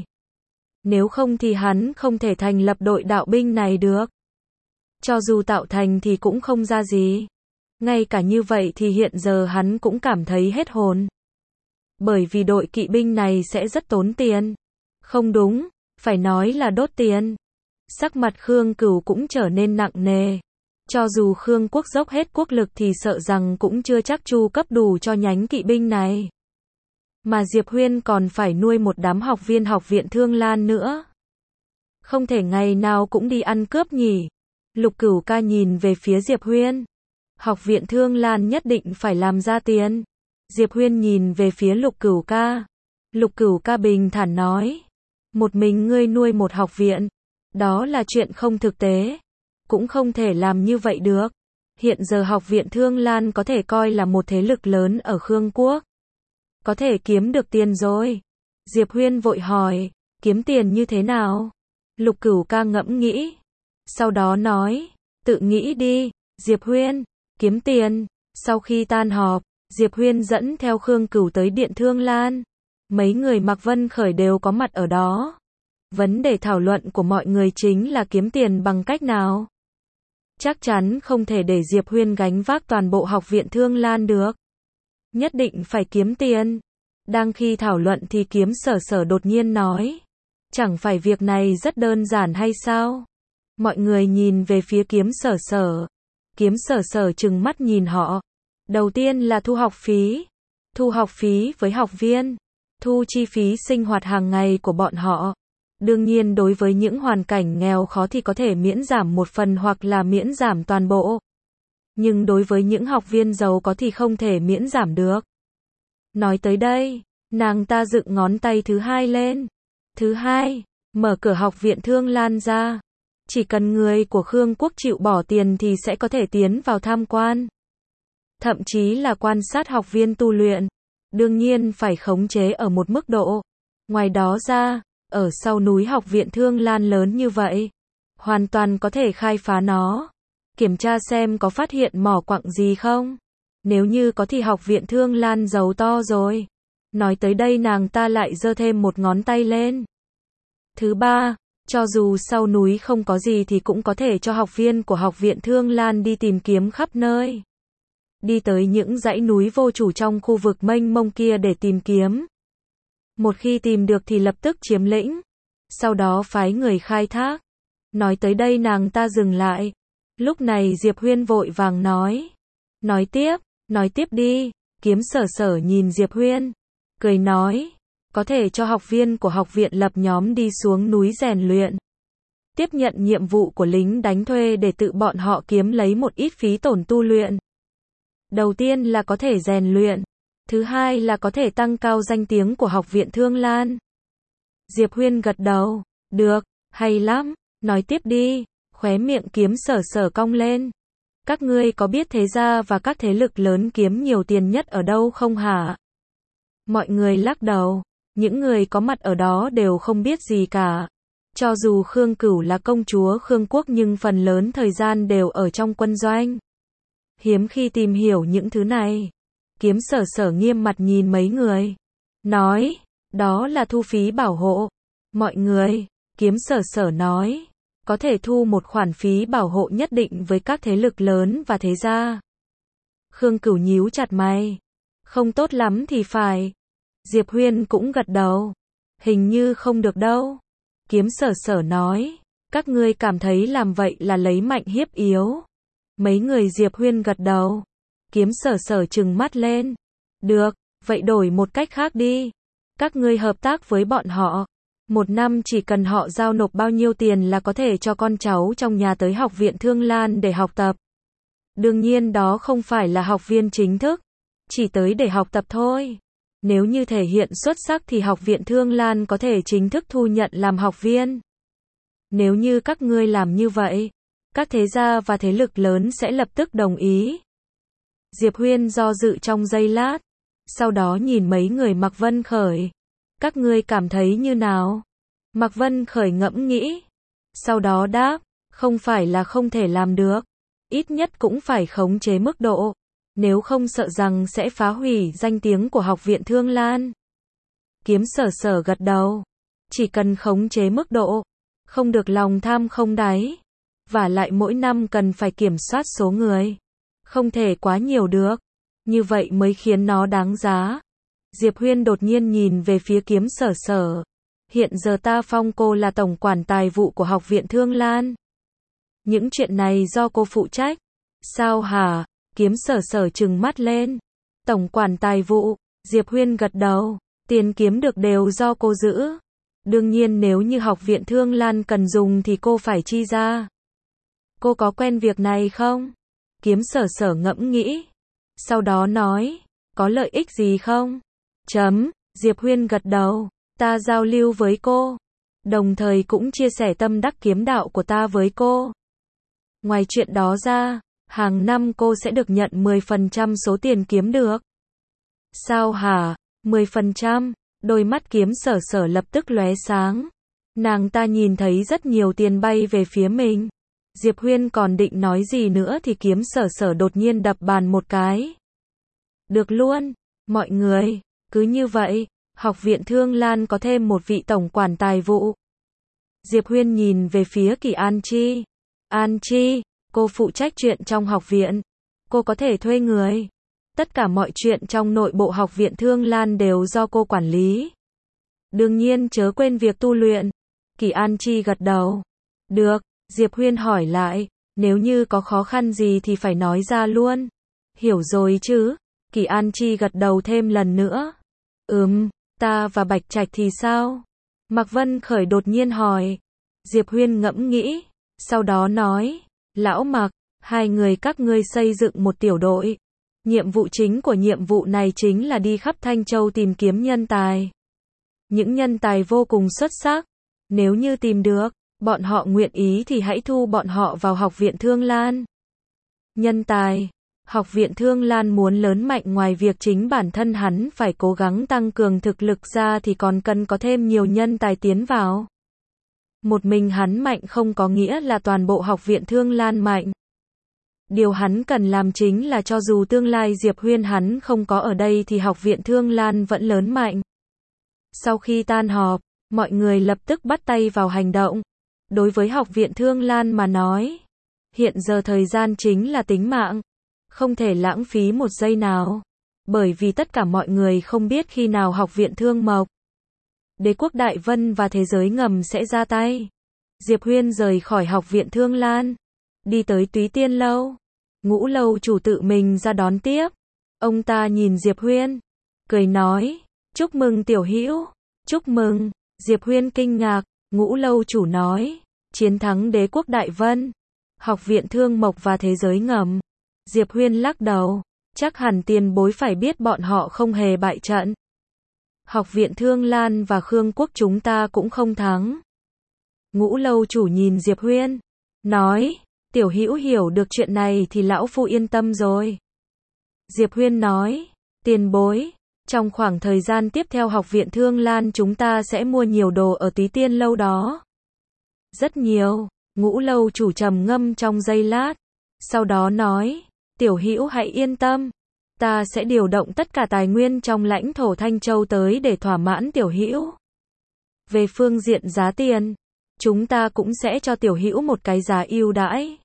Nếu không thì hắn không thể thành lập đội đạo binh này được. Cho dù tạo thành thì cũng không ra gì. Ngay cả như vậy thì hiện giờ hắn cũng cảm thấy hết hồn. Bởi vì đội kỵ binh này sẽ rất tốn tiền. Không đúng, phải nói là đốt tiền. Sắc mặt Khương Cửu cũng trở nên nặng nề. Cho dù Khương Quốc dốc hết quốc lực thì sợ rằng cũng chưa chắc chu cấp đủ cho nhánh kỵ binh này. Mà Diệp Huyên còn phải nuôi một đám học viên học viện Thương Lan nữa. Không thể ngày nào cũng đi ăn cướp nhỉ. Lục Cửu Ca nhìn về phía Diệp Huyên. Học viện Thương Lan nhất định phải làm ra tiền. Diệp Huyên nhìn về phía Lục Cửu Ca. Lục Cửu Ca bình thản nói. Một mình ngươi nuôi một học viện. Đó là chuyện không thực tế. Cũng không thể làm như vậy được. Hiện giờ học viện Thương Lan có thể coi là một thế lực lớn ở Khương Quốc. Có thể kiếm được tiền rồi. Diệp Huyên vội hỏi. Kiếm tiền như thế nào? Lục Cửu Ca ngẫm nghĩ. Sau đó nói. Tự nghĩ đi. Diệp Huyên. Kiếm tiền. Sau khi tan họp, Diệp Huyên dẫn theo Khương Cửu tới Điện Thương Lan. Mấy người Mạc Vân Khởi đều có mặt ở đó. Vấn đề thảo luận của mọi người chính là kiếm tiền bằng cách nào. Chắc chắn không thể để Diệp Huyên gánh vác toàn bộ học viện Thương Lan được. Nhất định phải kiếm tiền. Đang khi thảo luận thì Kiếm Sở Sở đột nhiên nói. Chẳng phải việc này rất đơn giản hay sao? Mọi người nhìn về phía Kiếm Sở Sở. Kiếm Sở Sở trừng mắt nhìn họ. Đầu tiên là thu học phí. Thu học phí với học viên. Thu chi phí sinh hoạt hàng ngày của bọn họ. Đương nhiên đối với những hoàn cảnh nghèo khó thì có thể miễn giảm một phần hoặc là miễn giảm toàn bộ. Nhưng đối với những học viên giàu có thì không thể miễn giảm được. Nói tới đây, nàng ta dựng ngón tay thứ hai lên. Thứ hai, mở cửa học viện Thương Lan ra. Chỉ cần người của Khương quốc chịu bỏ tiền thì sẽ có thể tiến vào tham quan. Thậm chí là quan sát học viên tu luyện. Đương nhiên phải khống chế ở một mức độ. Ngoài đó ra, ở sau núi học viện Thương Lan lớn như vậy, hoàn toàn có thể khai phá nó. Kiểm tra xem có phát hiện mỏ quặng gì không. Nếu như có thì học viện Thương Lan giàu to rồi. Nói tới đây nàng ta lại giơ thêm một ngón tay lên. Thứ ba, cho dù sau núi không có gì thì cũng có thể cho học viên của học viện Thương Lan đi tìm kiếm khắp nơi. Đi tới những dãy núi vô chủ trong khu vực mênh mông kia để tìm kiếm. Một khi tìm được thì lập tức chiếm lĩnh. Sau đó phái người khai thác. Nói tới đây nàng ta dừng lại. Lúc này Diệp Huyên vội vàng nói. Nói tiếp đi. Kiếm Sở Sở nhìn Diệp Huyên. Cười nói. Có thể cho học viên của học viện lập nhóm đi xuống núi rèn luyện. Tiếp nhận nhiệm vụ của lính đánh thuê để tự bọn họ kiếm lấy một ít phí tổn tu luyện. Đầu tiên là có thể rèn luyện. Thứ hai là có thể tăng cao danh tiếng của học viện Thương Lan. Diệp Huyên gật đầu. Được, hay lắm. Nói tiếp đi. Khóe miệng Kiếm Sở Sở cong lên. Các ngươi có biết thế gia và các thế lực lớn kiếm nhiều tiền nhất ở đâu không hả? Mọi người lắc đầu. Những người có mặt ở đó đều không biết gì cả. Cho dù Khương Cửu là công chúa Khương quốc nhưng phần lớn thời gian đều ở trong quân doanh. Hiếm khi tìm hiểu những thứ này. Kiếm Sở Sở nghiêm mặt nhìn mấy người. Nói, đó là thu phí bảo hộ. Mọi người, Kiếm Sở Sở nói, có thể thu một khoản phí bảo hộ nhất định với các thế lực lớn và thế gia. Khương Cửu nhíu chặt mày. Không tốt lắm thì phải. Diệp Huyên cũng gật đầu. Hình như không được đâu. Kiếm Sở Sở nói, các ngươi cảm thấy làm vậy là lấy mạnh hiếp yếu. Mấy người Diệp Huyên gật đầu. Kiếm Sở Sở trừng mắt lên. Được, vậy đổi một cách khác đi. Các ngươi hợp tác với bọn họ. Một năm chỉ cần họ giao nộp bao nhiêu tiền là có thể cho con cháu trong nhà tới học viện Thương Lan để học tập. Đương nhiên đó không phải là học viên chính thức. Chỉ tới để học tập thôi. Nếu như thể hiện xuất sắc thì học viện Thương Lan có thể chính thức thu nhận làm học viên. Nếu như các ngươi làm như vậy, các thế gia và thế lực lớn sẽ lập tức đồng ý. Diệp Huyên do dự trong giây lát. Sau đó nhìn mấy người Mạc Vân Khởi. Các ngươi cảm thấy như nào? Mạc Vân Khởi ngẫm nghĩ. Sau đó đáp, không phải là không thể làm được. Ít nhất cũng phải khống chế mức độ. Nếu không sợ rằng sẽ phá hủy danh tiếng của học viện Thương Lan. Kiếm Sở Sở gật đầu. Chỉ cần khống chế mức độ. Không được lòng tham không đáy. Và lại mỗi năm cần phải kiểm soát số người. Không thể quá nhiều được. Như vậy mới khiến nó đáng giá. Diệp Huyên đột nhiên nhìn về phía Kiếm Sở Sở. Hiện giờ ta phong cô là tổng quản tài vụ của học viện Thương Lan. Những chuyện này do cô phụ trách. Sao hả? Kiếm Sở Sở trừng mắt lên. Tổng quản tài vụ. Diệp Huyên gật đầu. Tiền kiếm được đều do cô giữ. Đương nhiên nếu như học viện Thương Lan cần dùng thì cô phải chi ra. Cô có quen việc này không? Kiếm Sở Sở ngẫm nghĩ. Sau đó nói, có lợi ích gì không? Diệp Huyên gật đầu. Ta giao lưu với cô. Đồng thời cũng chia sẻ tâm đắc kiếm đạo của ta với cô. Ngoài chuyện đó ra, hàng năm cô sẽ được nhận 10% số tiền kiếm được. Sao hả? 10%? Đôi mắt Kiếm Sở Sở lập tức lóe sáng. Nàng ta nhìn thấy rất nhiều tiền bay về phía mình. Diệp Huyên còn định nói gì nữa thì Kiếm Sở Sở đột nhiên đập bàn một cái. Được luôn, mọi người, cứ như vậy, học viện Thương Lan có thêm một vị tổng quản tài vụ. Diệp Huyên nhìn về phía Kỳ An Chi. An Chi, cô phụ trách chuyện trong học viện. Cô có thể thuê người. Tất cả mọi chuyện trong nội bộ học viện Thương Lan đều do cô quản lý. Đương nhiên chớ quên việc tu luyện. Kỳ An Chi gật đầu. Được, Diệp Huyên hỏi lại, nếu như có khó khăn gì thì phải nói ra luôn. Hiểu rồi chứ? Kỳ An Chi gật đầu thêm lần nữa. Ta và Bạch Trạch thì sao? Mạc Vân Khởi đột nhiên hỏi. Diệp Huyên ngẫm nghĩ, sau đó nói, Lão Mạc, hai người các ngươi xây dựng một tiểu đội. Nhiệm vụ chính của nhiệm vụ này chính là đi khắp Thanh Châu tìm kiếm nhân tài. Những nhân tài vô cùng xuất sắc. Nếu như tìm được, bọn họ nguyện ý thì hãy thu bọn họ vào Học viện Thương Lan. Nhân tài. Học viện Thương Lan muốn lớn mạnh, ngoài việc chính bản thân hắn phải cố gắng tăng cường thực lực ra thì còn cần có thêm nhiều nhân tài tiến vào. Một mình hắn mạnh không có nghĩa là toàn bộ Học viện Thương Lan mạnh. Điều hắn cần làm chính là cho dù tương lai Diệp Huyên hắn không có ở đây thì Học viện Thương Lan vẫn lớn mạnh. Sau khi tan họp, mọi người lập tức bắt tay vào hành động. Đối với Học viện Thương Lan mà nói, hiện giờ thời gian chính là tính mạng. Không thể lãng phí một giây nào. Bởi vì tất cả mọi người không biết khi nào Học viện Thương Mộc, Đế quốc Đại Vân và thế giới ngầm sẽ ra tay. Diệp Huyên rời khỏi Học viện Thương Lan, đi tới Túy Tiên Lâu. Ngũ lâu chủ tự mình ra đón tiếp. Ông ta nhìn Diệp Huyên, cười nói, chúc mừng tiểu hữu. Chúc mừng. Diệp Huyên kinh ngạc. Ngũ lâu chủ nói, chiến thắng Đế quốc Đại Vân, Học viện Thương Mộc và thế giới ngầm. Diệp Huyên lắc đầu, chắc hẳn tiền bối phải biết bọn họ không hề bại trận. Học viện Thương Lan và Khương Quốc chúng ta cũng không thắng. Ngũ lâu chủ nhìn Diệp Huyên, nói, tiểu hữu hiểu được chuyện này thì lão phu yên tâm rồi. Diệp Huyên nói, tiền bối, trong khoảng thời gian tiếp theo Học viện Thương Lan chúng ta sẽ mua nhiều đồ ở Túy Tiên Lâu đó. Rất nhiều. Ngũ lâu chủ trầm ngâm trong giây lát, sau đó nói, tiểu hữu hãy yên tâm, ta sẽ điều động tất cả tài nguyên trong lãnh thổ Thanh Châu tới để thỏa mãn tiểu hữu. Về phương diện giá tiền, chúng ta cũng sẽ cho tiểu hữu một cái giá ưu đãi.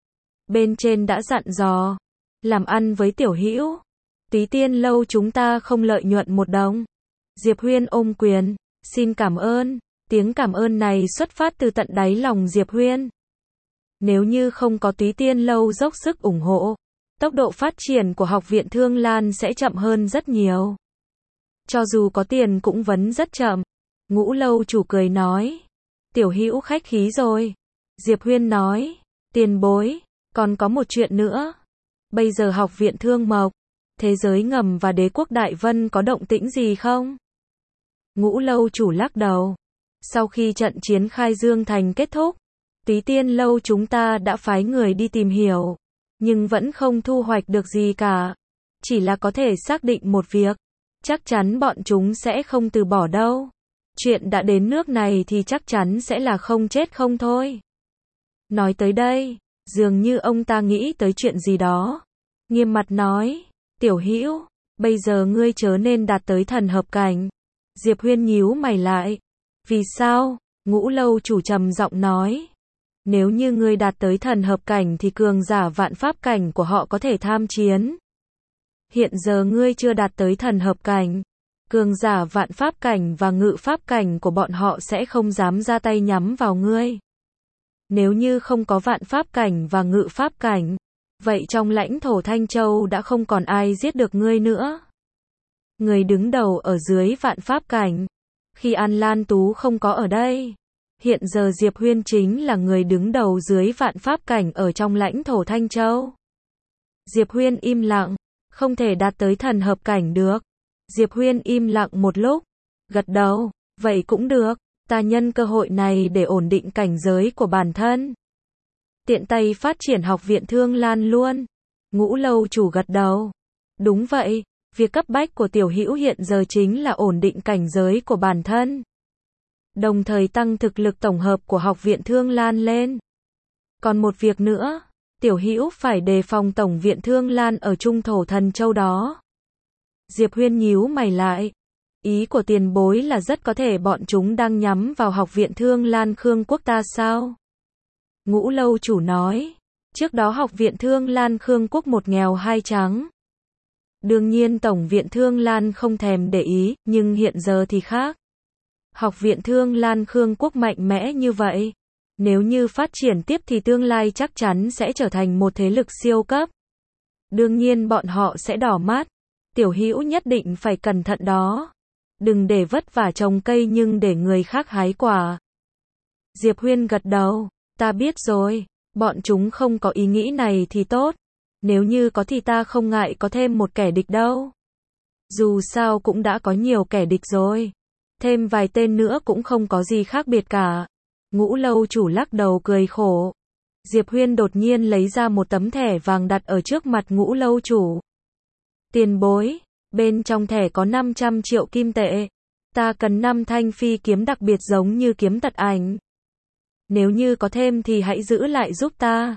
Bên trên đã dặn dò, làm ăn với tiểu hữu, Túy Tiên Lâu chúng ta không lợi nhuận một đồng. Diệp Huyên ôm quyền, xin cảm ơn. Tiếng cảm ơn này xuất phát từ tận đáy lòng Diệp Huyên. Nếu như không có Túy Tiên Lâu dốc sức ủng hộ, tốc độ phát triển của Học viện Thương Lan sẽ chậm hơn rất nhiều. Cho dù có tiền cũng vẫn rất chậm. Ngũ lâu chủ cười nói, tiểu hữu khách khí rồi. Diệp Huyên nói, tiền bối, còn có một chuyện nữa. Bây giờ Học viện Thương Mộc, thế giới ngầm và Đế quốc Đại Vân có động tĩnh gì không? Ngũ lâu chủ lắc đầu. Sau khi trận chiến Khai Dương Thành kết thúc, Túy Tiên Lâu chúng ta đã phái người đi tìm hiểu, nhưng vẫn không thu hoạch được gì cả. Chỉ là có thể xác định một việc, chắc chắn bọn chúng sẽ không từ bỏ đâu. Chuyện đã đến nước này thì chắc chắn sẽ là không chết không thôi. Nói tới đây, dường như ông ta nghĩ tới chuyện gì đó. Nghiêm mặt nói, tiểu hữu, bây giờ ngươi chớ nên đạt tới thần hợp cảnh. Diệp Huyên nhíu mày lại. Vì sao? Ngũ lâu chủ trầm giọng nói. Nếu như ngươi đạt tới thần hợp cảnh thì cường giả vạn pháp cảnh của họ có thể tham chiến. Hiện giờ ngươi chưa đạt tới thần hợp cảnh. Cường giả vạn pháp cảnh và ngự pháp cảnh của bọn họ sẽ không dám ra tay nhắm vào ngươi. Nếu như không có vạn pháp cảnh và ngự pháp cảnh, vậy trong lãnh thổ Thanh Châu đã không còn ai giết được ngươi nữa. Người đứng đầu ở dưới vạn pháp cảnh. Khi An Lan Tú không có ở đây, hiện giờ Diệp Huyên chính là người đứng đầu dưới vạn pháp cảnh ở trong lãnh thổ Thanh Châu. Diệp Huyên im lặng, không thể đạt tới thần hợp cảnh được. Diệp Huyên im lặng một lúc, gật đầu, vậy cũng được, ta nhân cơ hội này để ổn định cảnh giới của bản thân. Tiện tay phát triển Học viện Thương Lan luôn. Ngũ lâu chủ gật đầu. Đúng vậy. Việc cấp bách của tiểu hữu hiện giờ chính là ổn định cảnh giới của bản thân, đồng thời tăng thực lực tổng hợp của Học viện Thương Lan lên. Còn một việc nữa, tiểu hữu phải đề phòng Tổng viện Thương Lan ở Trung thổ Thần Châu đó. Diệp Huyên nhíu mày lại. Ý của tiền bối là rất có thể bọn chúng đang nhắm vào Học viện Thương Lan Khương Quốc ta sao? Ngũ lâu chủ nói, trước đó Học viện Thương Lan Khương Quốc một nghèo hai trắng. Đương nhiên Tổng viện Thương Lan không thèm để ý, nhưng hiện giờ thì khác. Học viện Thương Lan Khương Quốc mạnh mẽ như vậy, nếu như phát triển tiếp thì tương lai chắc chắn sẽ trở thành một thế lực siêu cấp. Đương nhiên bọn họ sẽ đỏ mắt, tiểu hữu nhất định phải cẩn thận đó. Đừng để vất vả trồng cây nhưng để người khác hái quả. Diệp Huyên gật đầu, ta biết rồi, bọn chúng không có ý nghĩ này thì tốt. Nếu như có thì ta không ngại có thêm một kẻ địch đâu. Dù sao cũng đã có nhiều kẻ địch rồi. Thêm vài tên nữa cũng không có gì khác biệt cả. Ngũ lâu chủ lắc đầu cười khổ. Diệp Huyên đột nhiên lấy ra một tấm thẻ vàng đặt ở trước mặt ngũ lâu chủ. Tiền bối, bên trong thẻ có 500 triệu kim tệ. Ta cần 5 thanh phi kiếm đặc biệt giống như kiếm tật ảnh. Nếu như có thêm thì hãy giữ lại giúp ta.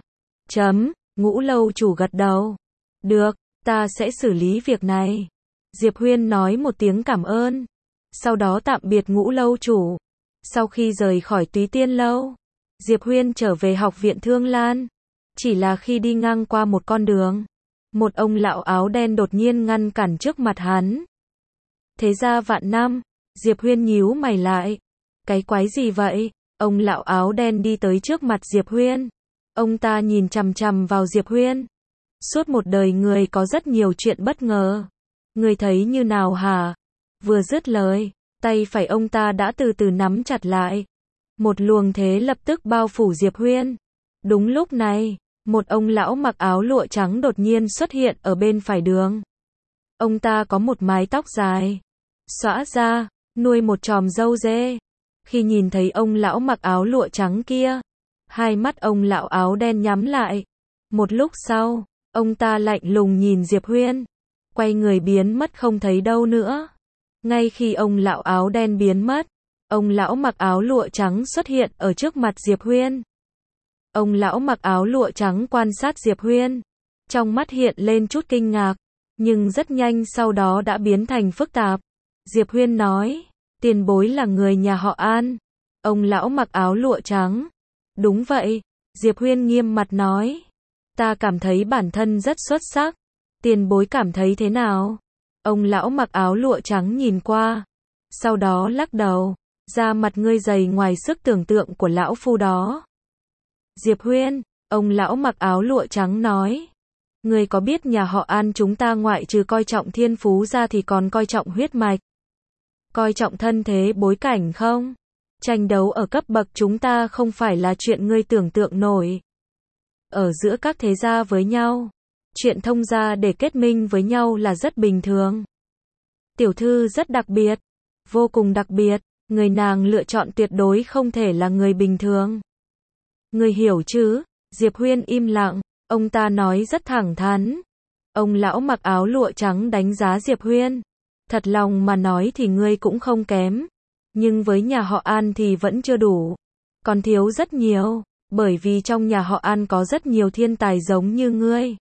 Ngũ lâu chủ gật đầu. Được, ta sẽ xử lý việc này. Diệp Huyên nói một tiếng cảm ơn. Sau đó tạm biệt ngũ lâu chủ. Sau khi rời khỏi Túy Tiên lâu, Diệp Huyên trở về học viện Thương Lan. Chỉ là khi đi ngang qua một con đường, một ông lão áo đen đột nhiên ngăn cản trước mặt hắn. Thế ra vạn năm, Diệp Huyên nhíu mày lại. Cái quái gì vậy? Ông lão áo đen đi tới trước mặt Diệp Huyên. Ông ta nhìn chằm chằm vào Diệp Huyên. Suốt một đời người có rất nhiều chuyện bất ngờ. Người thấy như nào hả? Vừa dứt lời, tay phải ông ta đã từ từ nắm chặt lại. Một luồng thế lập tức bao phủ Diệp Huyên. Đúng lúc này, một ông lão mặc áo lụa trắng đột nhiên xuất hiện ở bên phải đường. Ông ta có một mái tóc dài, xõa ra, nuôi một chòm râu dê. Khi nhìn thấy ông lão mặc áo lụa trắng kia, hai mắt ông lão áo đen nhắm lại. Một lúc sau, ông ta lạnh lùng nhìn Diệp Huyên, quay người biến mất không thấy đâu nữa. Ngay khi ông lão áo đen biến mất, ông lão mặc áo lụa trắng xuất hiện ở trước mặt Diệp Huyên. Ông lão mặc áo lụa trắng quan sát Diệp Huyên, trong mắt hiện lên chút kinh ngạc, nhưng rất nhanh sau đó đã biến thành phức tạp. Diệp Huyên nói, tiền bối là người nhà họ An. Ông lão mặc áo lụa trắng. Đúng vậy, Diệp Huyên nghiêm mặt nói. Ta cảm thấy bản thân rất xuất sắc. Tiền bối cảm thấy thế nào? Ông lão mặc áo lụa trắng nhìn qua, sau đó lắc đầu, da mặt ngươi dày ngoài sức tưởng tượng của lão phu đó. Diệp Huyên, ông lão mặc áo lụa trắng nói, ngươi có biết nhà họ An chúng ta ngoại trừ coi trọng thiên phú ra thì còn coi trọng huyết mạch, coi trọng thân thế bối cảnh không? Tranh đấu ở cấp bậc chúng ta không phải là chuyện ngươi tưởng tượng nổi. Ở giữa các thế gia với nhau, chuyện thông gia để kết minh với nhau là rất bình thường. Tiểu thư rất đặc biệt, vô cùng đặc biệt, người nàng lựa chọn tuyệt đối không thể là người bình thường. Người hiểu chứ? Diệp Huyên im lặng, ông ta nói rất thẳng thắn. Ông lão mặc áo lụa trắng đánh giá Diệp Huyên. Thật lòng mà nói thì ngươi cũng không kém. Nhưng với nhà họ An thì vẫn chưa đủ. Còn thiếu rất nhiều, bởi vì trong nhà họ An có rất nhiều thiên tài giống như ngươi.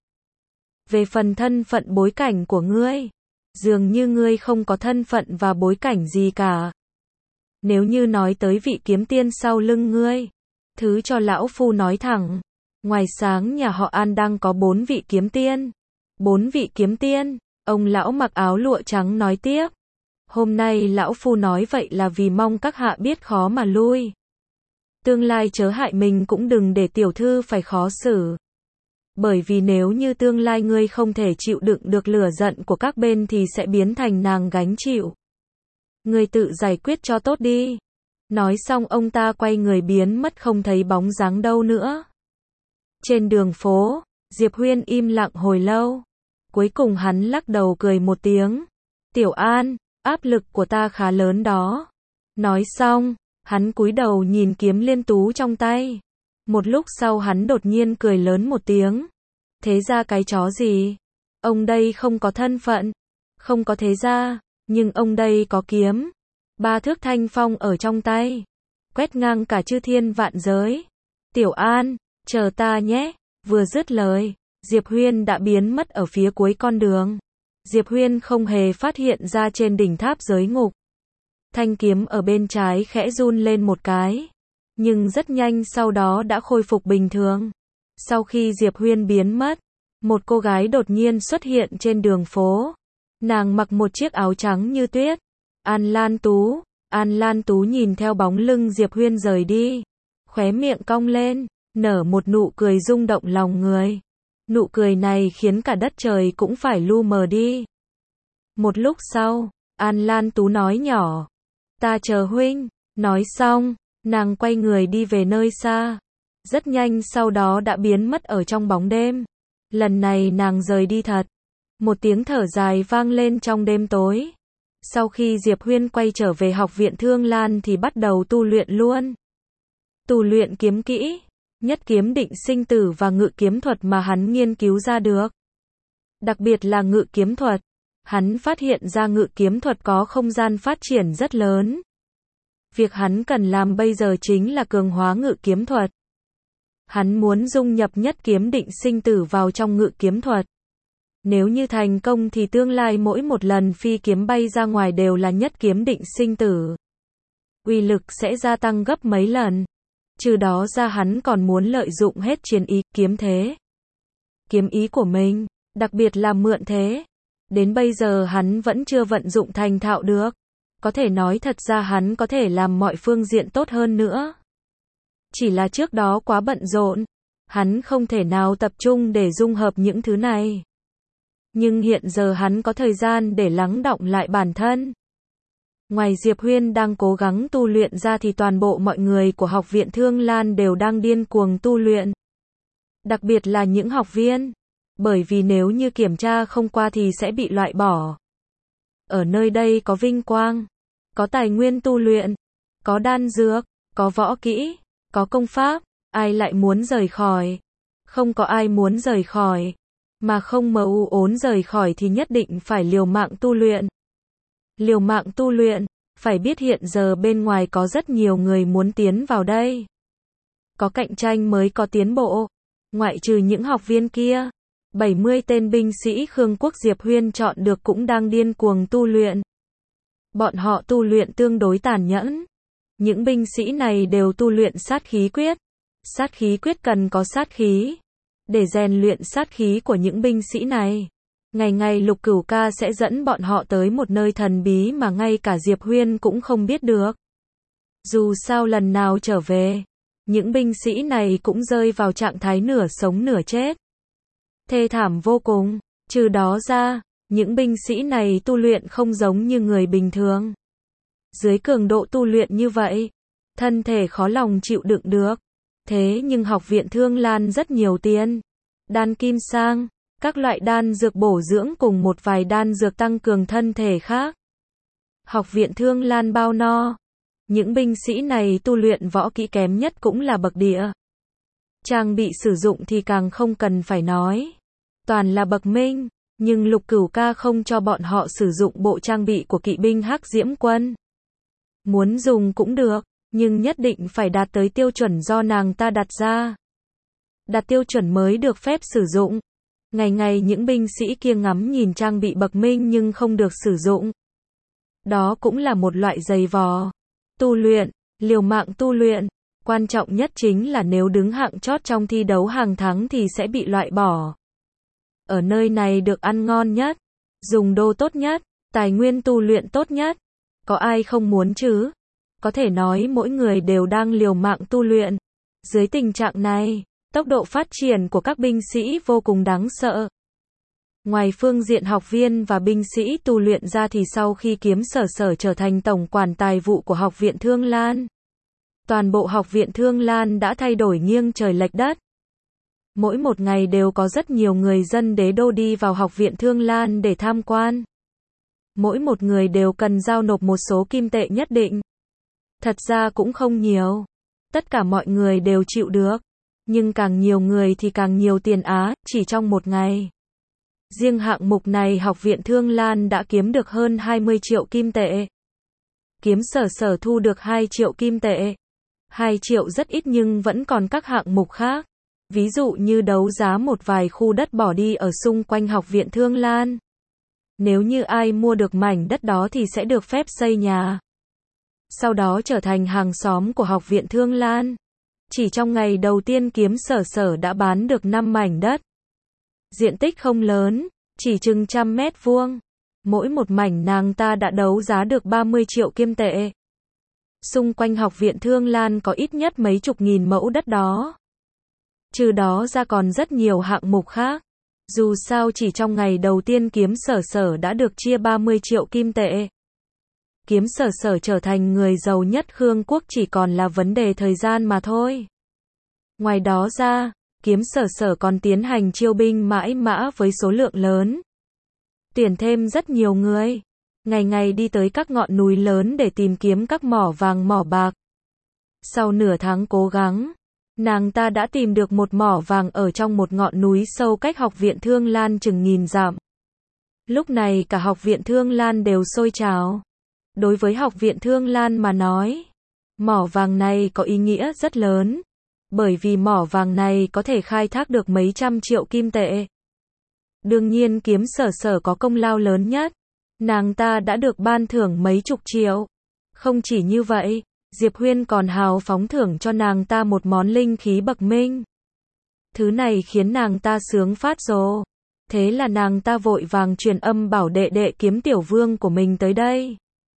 Về phần thân phận bối cảnh của ngươi, dường như ngươi không có thân phận và bối cảnh gì cả. Nếu như nói tới vị kiếm tiên sau lưng ngươi, thứ cho lão phu nói thẳng, ngoài sáng nhà họ An đang có 4 vị kiếm tiên. 4 vị kiếm tiên, ông lão mặc áo lụa trắng nói tiếp. Hôm nay lão phu nói vậy là vì mong các hạ biết khó mà lui. Tương lai chớ hại mình cũng đừng để tiểu thư phải khó xử. Bởi vì nếu như tương lai ngươi không thể chịu đựng được lửa giận của các bên thì sẽ biến thành nàng gánh chịu. Ngươi tự giải quyết cho tốt đi. Nói xong ông ta quay người biến mất không thấy bóng dáng đâu nữa. Trên đường phố, Diệp Huyên im lặng hồi lâu. Cuối cùng hắn lắc đầu cười một tiếng. Tiểu An, áp lực của ta khá lớn đó. Nói xong, hắn cúi đầu nhìn kiếm liên tú trong tay. Một lúc sau hắn đột nhiên cười lớn một tiếng. Thế ra cái chó gì? Ông đây không có thân phận, không có thế gia, nhưng ông đây có kiếm. 3 thước thanh phong ở trong tay, quét ngang cả chư thiên vạn giới. Tiểu An, chờ ta nhé. Vừa dứt lời, Diệp Huyên đã biến mất ở phía cuối con đường. Diệp Huyên không hề phát hiện ra trên đỉnh tháp giới ngục. Thanh kiếm ở bên trái khẽ run lên một cái, nhưng rất nhanh sau đó đã khôi phục bình thường. Sau khi Diệp Huyên biến mất, một cô gái đột nhiên xuất hiện trên đường phố. Nàng mặc một chiếc áo trắng như tuyết. An Lan Tú. An Lan Tú nhìn theo bóng lưng Diệp Huyên rời đi, khóe miệng cong lên, nở một nụ cười rung động lòng người. Nụ cười này khiến cả đất trời cũng phải lu mờ đi. Một lúc sau, An Lan Tú nói nhỏ. Ta chờ huynh. Nói xong, nàng quay người đi về nơi xa. Rất nhanh sau đó đã biến mất ở trong bóng đêm. Lần này nàng rời đi thật. Một tiếng thở dài vang lên trong đêm tối. Sau khi Diệp Huyên quay trở về học viện Thương Lan thì bắt đầu tu luyện luôn. Tu luyện kiếm kỹ, nhất kiếm định sinh tử và ngự kiếm thuật mà hắn nghiên cứu ra được. Đặc biệt là ngự kiếm thuật. Hắn phát hiện ra ngự kiếm thuật có không gian phát triển rất lớn. Việc hắn cần làm bây giờ chính là cường hóa ngự kiếm thuật. Hắn muốn dung nhập nhất kiếm định sinh tử vào trong ngự kiếm thuật. Nếu như thành công thì tương lai mỗi một lần phi kiếm bay ra ngoài đều là nhất kiếm định sinh tử. Uy lực sẽ gia tăng gấp mấy lần. Trừ đó ra hắn còn muốn lợi dụng hết chiến ý, kiếm thế. Kiếm ý của mình, đặc biệt là mượn thế. Đến bây giờ hắn vẫn chưa vận dụng thành thạo được. Có thể nói thật ra hắn có thể làm mọi phương diện tốt hơn nữa. Chỉ là trước đó quá bận rộn. Hắn không thể nào tập trung để dung hợp những thứ này. Nhưng hiện giờ hắn có thời gian để lắng đọng lại bản thân. Ngoài Diệp Huyên đang cố gắng tu luyện ra thì toàn bộ mọi người của học viện Thương Lan đều đang điên cuồng tu luyện. Đặc biệt là những học viên. Bởi vì nếu như kiểm tra không qua thì sẽ bị loại bỏ. Ở nơi đây có vinh quang, có tài nguyên tu luyện, có đan dược, có võ kỹ, có công pháp, ai lại muốn rời khỏi? Không có ai muốn rời khỏi. Mà không mưu ốn rời khỏi thì nhất định phải liều mạng tu luyện. Liều mạng tu luyện, phải biết hiện giờ bên ngoài có rất nhiều người muốn tiến vào đây. Có cạnh tranh mới có tiến bộ. Ngoại trừ những học viên kia, 70 tên binh sĩ Khương Quốc Diệp Huyên chọn được cũng đang điên cuồng tu luyện. Bọn họ tu luyện tương đối tàn nhẫn. Những binh sĩ này đều tu luyện sát khí quyết. Sát khí quyết cần có sát khí. Để rèn luyện sát khí của những binh sĩ này, ngày ngày Lục Cửu Ca sẽ dẫn bọn họ tới một nơi thần bí mà ngay cả Diệp Huyên cũng không biết được. Dù sao lần nào trở về, những binh sĩ này cũng rơi vào trạng thái nửa sống nửa chết. Thê thảm vô cùng. Trừ đó ra, những binh sĩ này tu luyện không giống như người bình thường. Dưới cường độ tu luyện như vậy, thân thể khó lòng chịu đựng được. Thế nhưng học viện Thương Lan rất nhiều tiền. Đan kim sang, các loại đan dược bổ dưỡng cùng một vài đan dược tăng cường thân thể khác. Học viện Thương Lan bao no. Những binh sĩ này tu luyện võ kỹ kém nhất cũng là bậc địa. Trang bị sử dụng thì càng không cần phải nói. Toàn là bậc minh, nhưng Lục Cửu Ca không cho bọn họ sử dụng bộ trang bị của kỵ binh Hắc Diễm Quân. Muốn dùng cũng được, nhưng nhất định phải đạt tới tiêu chuẩn do nàng ta đặt ra. Đạt tiêu chuẩn mới được phép sử dụng. Ngày ngày những binh sĩ kia ngắm nhìn trang bị bậc minh nhưng không được sử dụng. Đó cũng là một loại giày vò. Tu luyện, liều mạng tu luyện. Quan trọng nhất chính là nếu đứng hạng chót trong thi đấu hàng tháng thì sẽ bị loại bỏ. Ở nơi này được ăn ngon nhất, dùng đô tốt nhất, tài nguyên tu luyện tốt nhất. Có ai không muốn chứ? Có thể nói mỗi người đều đang liều mạng tu luyện. Dưới tình trạng này, tốc độ phát triển của các binh sĩ vô cùng đáng sợ. Ngoài phương diện học viên và binh sĩ tu luyện ra thì sau khi Kiếm Sở Sở trở thành tổng quản tài vụ của học viện Thương Lan, toàn bộ học viện Thương Lan đã thay đổi nghiêng trời lệch đất. Mỗi một ngày đều có rất nhiều người dân đế đô đi vào học viện Thương Lan để tham quan. Mỗi một người đều cần giao nộp một số kim tệ nhất định. Thật ra cũng không nhiều. Tất cả mọi người đều chịu được. Nhưng càng nhiều người thì càng nhiều tiền Á, chỉ trong một ngày. Riêng hạng mục này học viện Thương Lan đã kiếm được hơn 20 triệu kim tệ. Kiếm Sở Sở thu được 2 triệu kim tệ. 2 triệu rất ít nhưng vẫn còn các hạng mục khác. Ví dụ như đấu giá một vài khu đất bỏ đi ở xung quanh học viện Thương Lan. Nếu như ai mua được mảnh đất đó thì sẽ được phép xây nhà. Sau đó trở thành hàng xóm của học viện Thương Lan. Chỉ trong ngày đầu tiên Kiếm Sở Sở đã bán được 5 mảnh đất. Diện tích không lớn, chỉ chừng 100 mét vuông. Mỗi một mảnh nàng ta đã đấu giá được 30 triệu kim tệ. Xung quanh học viện Thương Lan có ít nhất mấy chục nghìn mẫu đất đó. Trừ đó ra còn rất nhiều hạng mục khác. Dù sao chỉ trong ngày đầu tiên Kiếm Sở Sở đã được chia 30 triệu kim tệ. Kiếm Sở Sở trở thành người giàu nhất Khương quốc chỉ còn là vấn đề thời gian mà thôi. Ngoài đó ra, Kiếm Sở Sở còn tiến hành chiêu binh mãi mã với số lượng lớn. Tuyển thêm rất nhiều người. Ngày ngày đi tới các ngọn núi lớn để tìm kiếm các mỏ vàng mỏ bạc. Sau nửa tháng cố gắng, nàng ta đã tìm được một mỏ vàng ở trong một ngọn núi sâu cách học viện Thương Lan chừng 1000 dặm. Lúc này cả học viện Thương Lan đều sôi trào. Đối với học viện Thương Lan mà nói, mỏ vàng này có ý nghĩa rất lớn, bởi vì mỏ vàng này có thể khai thác được mấy trăm triệu kim tệ. Đương nhiên Kiếm Sở Sở có công lao lớn nhất, nàng ta đã được ban thưởng mấy chục triệu. Không chỉ như vậy, Diệp Huyên còn hào phóng thưởng cho nàng ta một món linh khí bậc minh. Thứ này khiến nàng ta sướng phát rồ. Thế là nàng ta vội vàng truyền âm bảo đệ đệ Kiếm Tiểu Vương của mình tới đây.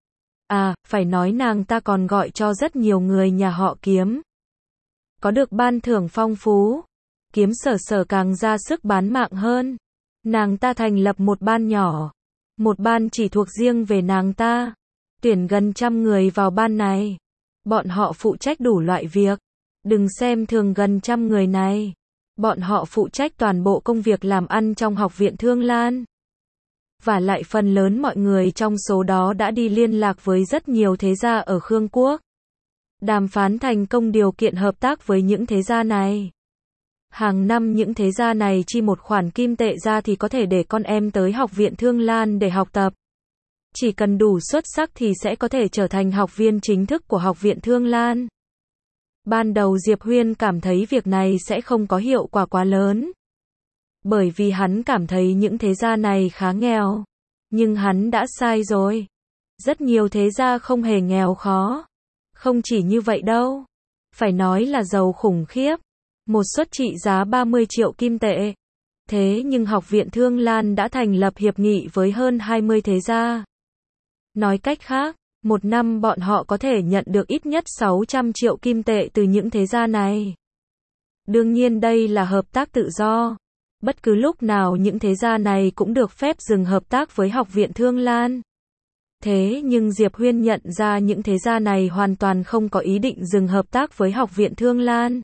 À, phải nói nàng ta còn gọi cho rất nhiều người nhà họ Kiếm. Có được ban thưởng phong phú, Kiếm Sở Sở càng ra sức bán mạng hơn. Nàng ta thành lập một ban nhỏ, một ban chỉ thuộc riêng về nàng ta, tuyển gần 100 người vào ban này. Bọn họ phụ trách đủ loại việc. Đừng xem thường gần 100 người này. Bọn họ phụ trách toàn bộ công việc làm ăn trong học viện Thương Lan. Và lại phần lớn mọi người trong số đó đã đi liên lạc với rất nhiều thế gia ở Khương quốc. Đàm phán thành công điều kiện hợp tác với những thế gia này. Hàng năm những thế gia này chi một khoản kim tệ ra thì có thể để con em tới học viện Thương Lan để học tập. Chỉ cần đủ xuất sắc thì sẽ có thể trở thành học viên chính thức của học viện Thương Lan. Ban đầu Diệp Huyên cảm thấy việc này sẽ không có hiệu quả quá lớn. Bởi vì hắn cảm thấy những thế gia này khá nghèo. Nhưng hắn đã sai rồi. Rất nhiều thế gia không hề nghèo khó. Không chỉ như vậy đâu. Phải nói là giàu khủng khiếp. Một suất trị giá 30 triệu kim tệ. Thế nhưng học viện Thương Lan đã thành lập hiệp nghị với hơn 20 thế gia. Nói cách khác, một năm bọn họ có thể nhận được ít nhất 600 triệu kim tệ từ những thế gia này. Đương nhiên đây là hợp tác tự do. Bất cứ lúc nào những thế gia này cũng được phép dừng hợp tác với học viện Thương Lan. Thế nhưng Diệp Huyên nhận ra những thế gia này hoàn toàn không có ý định dừng hợp tác với học viện Thương Lan.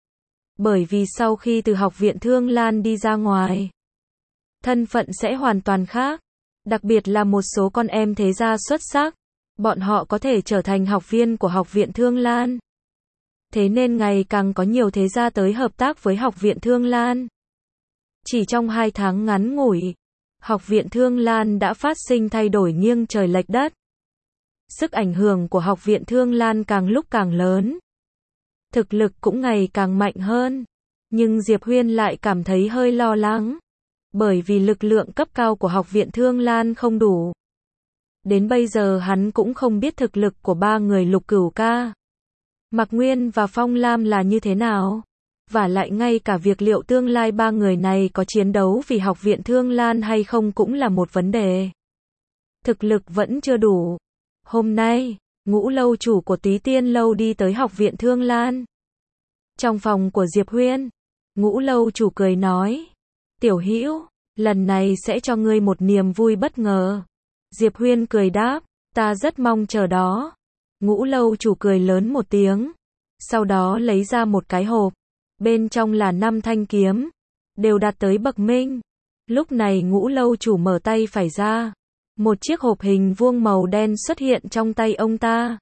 Bởi vì sau khi từ học viện Thương Lan đi ra ngoài, thân phận sẽ hoàn toàn khác. Đặc biệt là một số con em thế gia xuất sắc, bọn họ có thể trở thành học viên của học viện Thương Lan. Thế nên ngày càng có nhiều thế gia tới hợp tác với học viện Thương Lan. Chỉ trong 2 tháng ngắn ngủi, học viện Thương Lan đã phát sinh thay đổi nghiêng trời lệch đất. Sức ảnh hưởng của học viện Thương Lan càng lúc càng lớn. Thực lực cũng ngày càng mạnh hơn. Nhưng Diệp Huyên lại cảm thấy hơi lo lắng. Bởi vì lực lượng cấp cao của học viện Thương Lan không đủ. Đến bây giờ hắn cũng không biết thực lực của 3 người Lục Cửu Ca, Mạc Nguyên và Phong Lam là như thế nào. Và lại ngay cả việc liệu tương lai 3 người này có chiến đấu vì học viện Thương Lan hay không cũng là một vấn đề. Thực lực vẫn chưa đủ. Hôm nay, Ngũ lâu chủ của Túy Tiên lâu đi tới học viện Thương Lan. Trong phòng của Diệp Huyên, Ngũ lâu chủ cười nói: "Tiểu Hữu, lần này sẽ cho ngươi một niềm vui bất ngờ." Diệp Huyên cười đáp: "Ta rất mong chờ đó." Ngũ lâu chủ cười lớn một tiếng, sau đó lấy ra một cái hộp, bên trong là 5 thanh kiếm, đều đạt tới bậc minh. Lúc này Ngũ lâu chủ mở tay phải ra, một chiếc hộp hình vuông màu đen xuất hiện trong tay ông ta.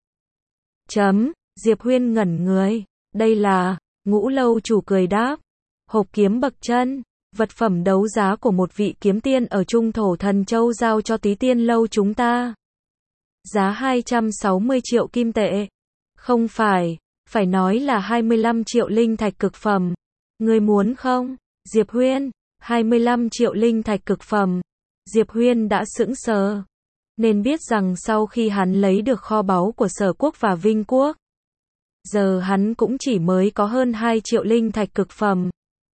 Diệp Huyên ngẩn người, đây là, Ngũ lâu chủ cười đáp: "Hộp kiếm bậc chân, vật phẩm đấu giá của một vị kiếm tiên ở Trung Thổ Thần Châu giao cho Túy Tiên lâu chúng ta. Giá 260 triệu kim tệ. Không phải, phải nói là 25 triệu linh thạch cực phẩm. Ngươi muốn không?" Diệp Huyên, 25 triệu linh thạch cực phẩm. Diệp Huyên đã sững sờ. Nên biết rằng sau khi hắn lấy được kho báu của Sở Quốc và Vinh Quốc, giờ hắn cũng chỉ mới có hơn 2 triệu linh thạch cực phẩm.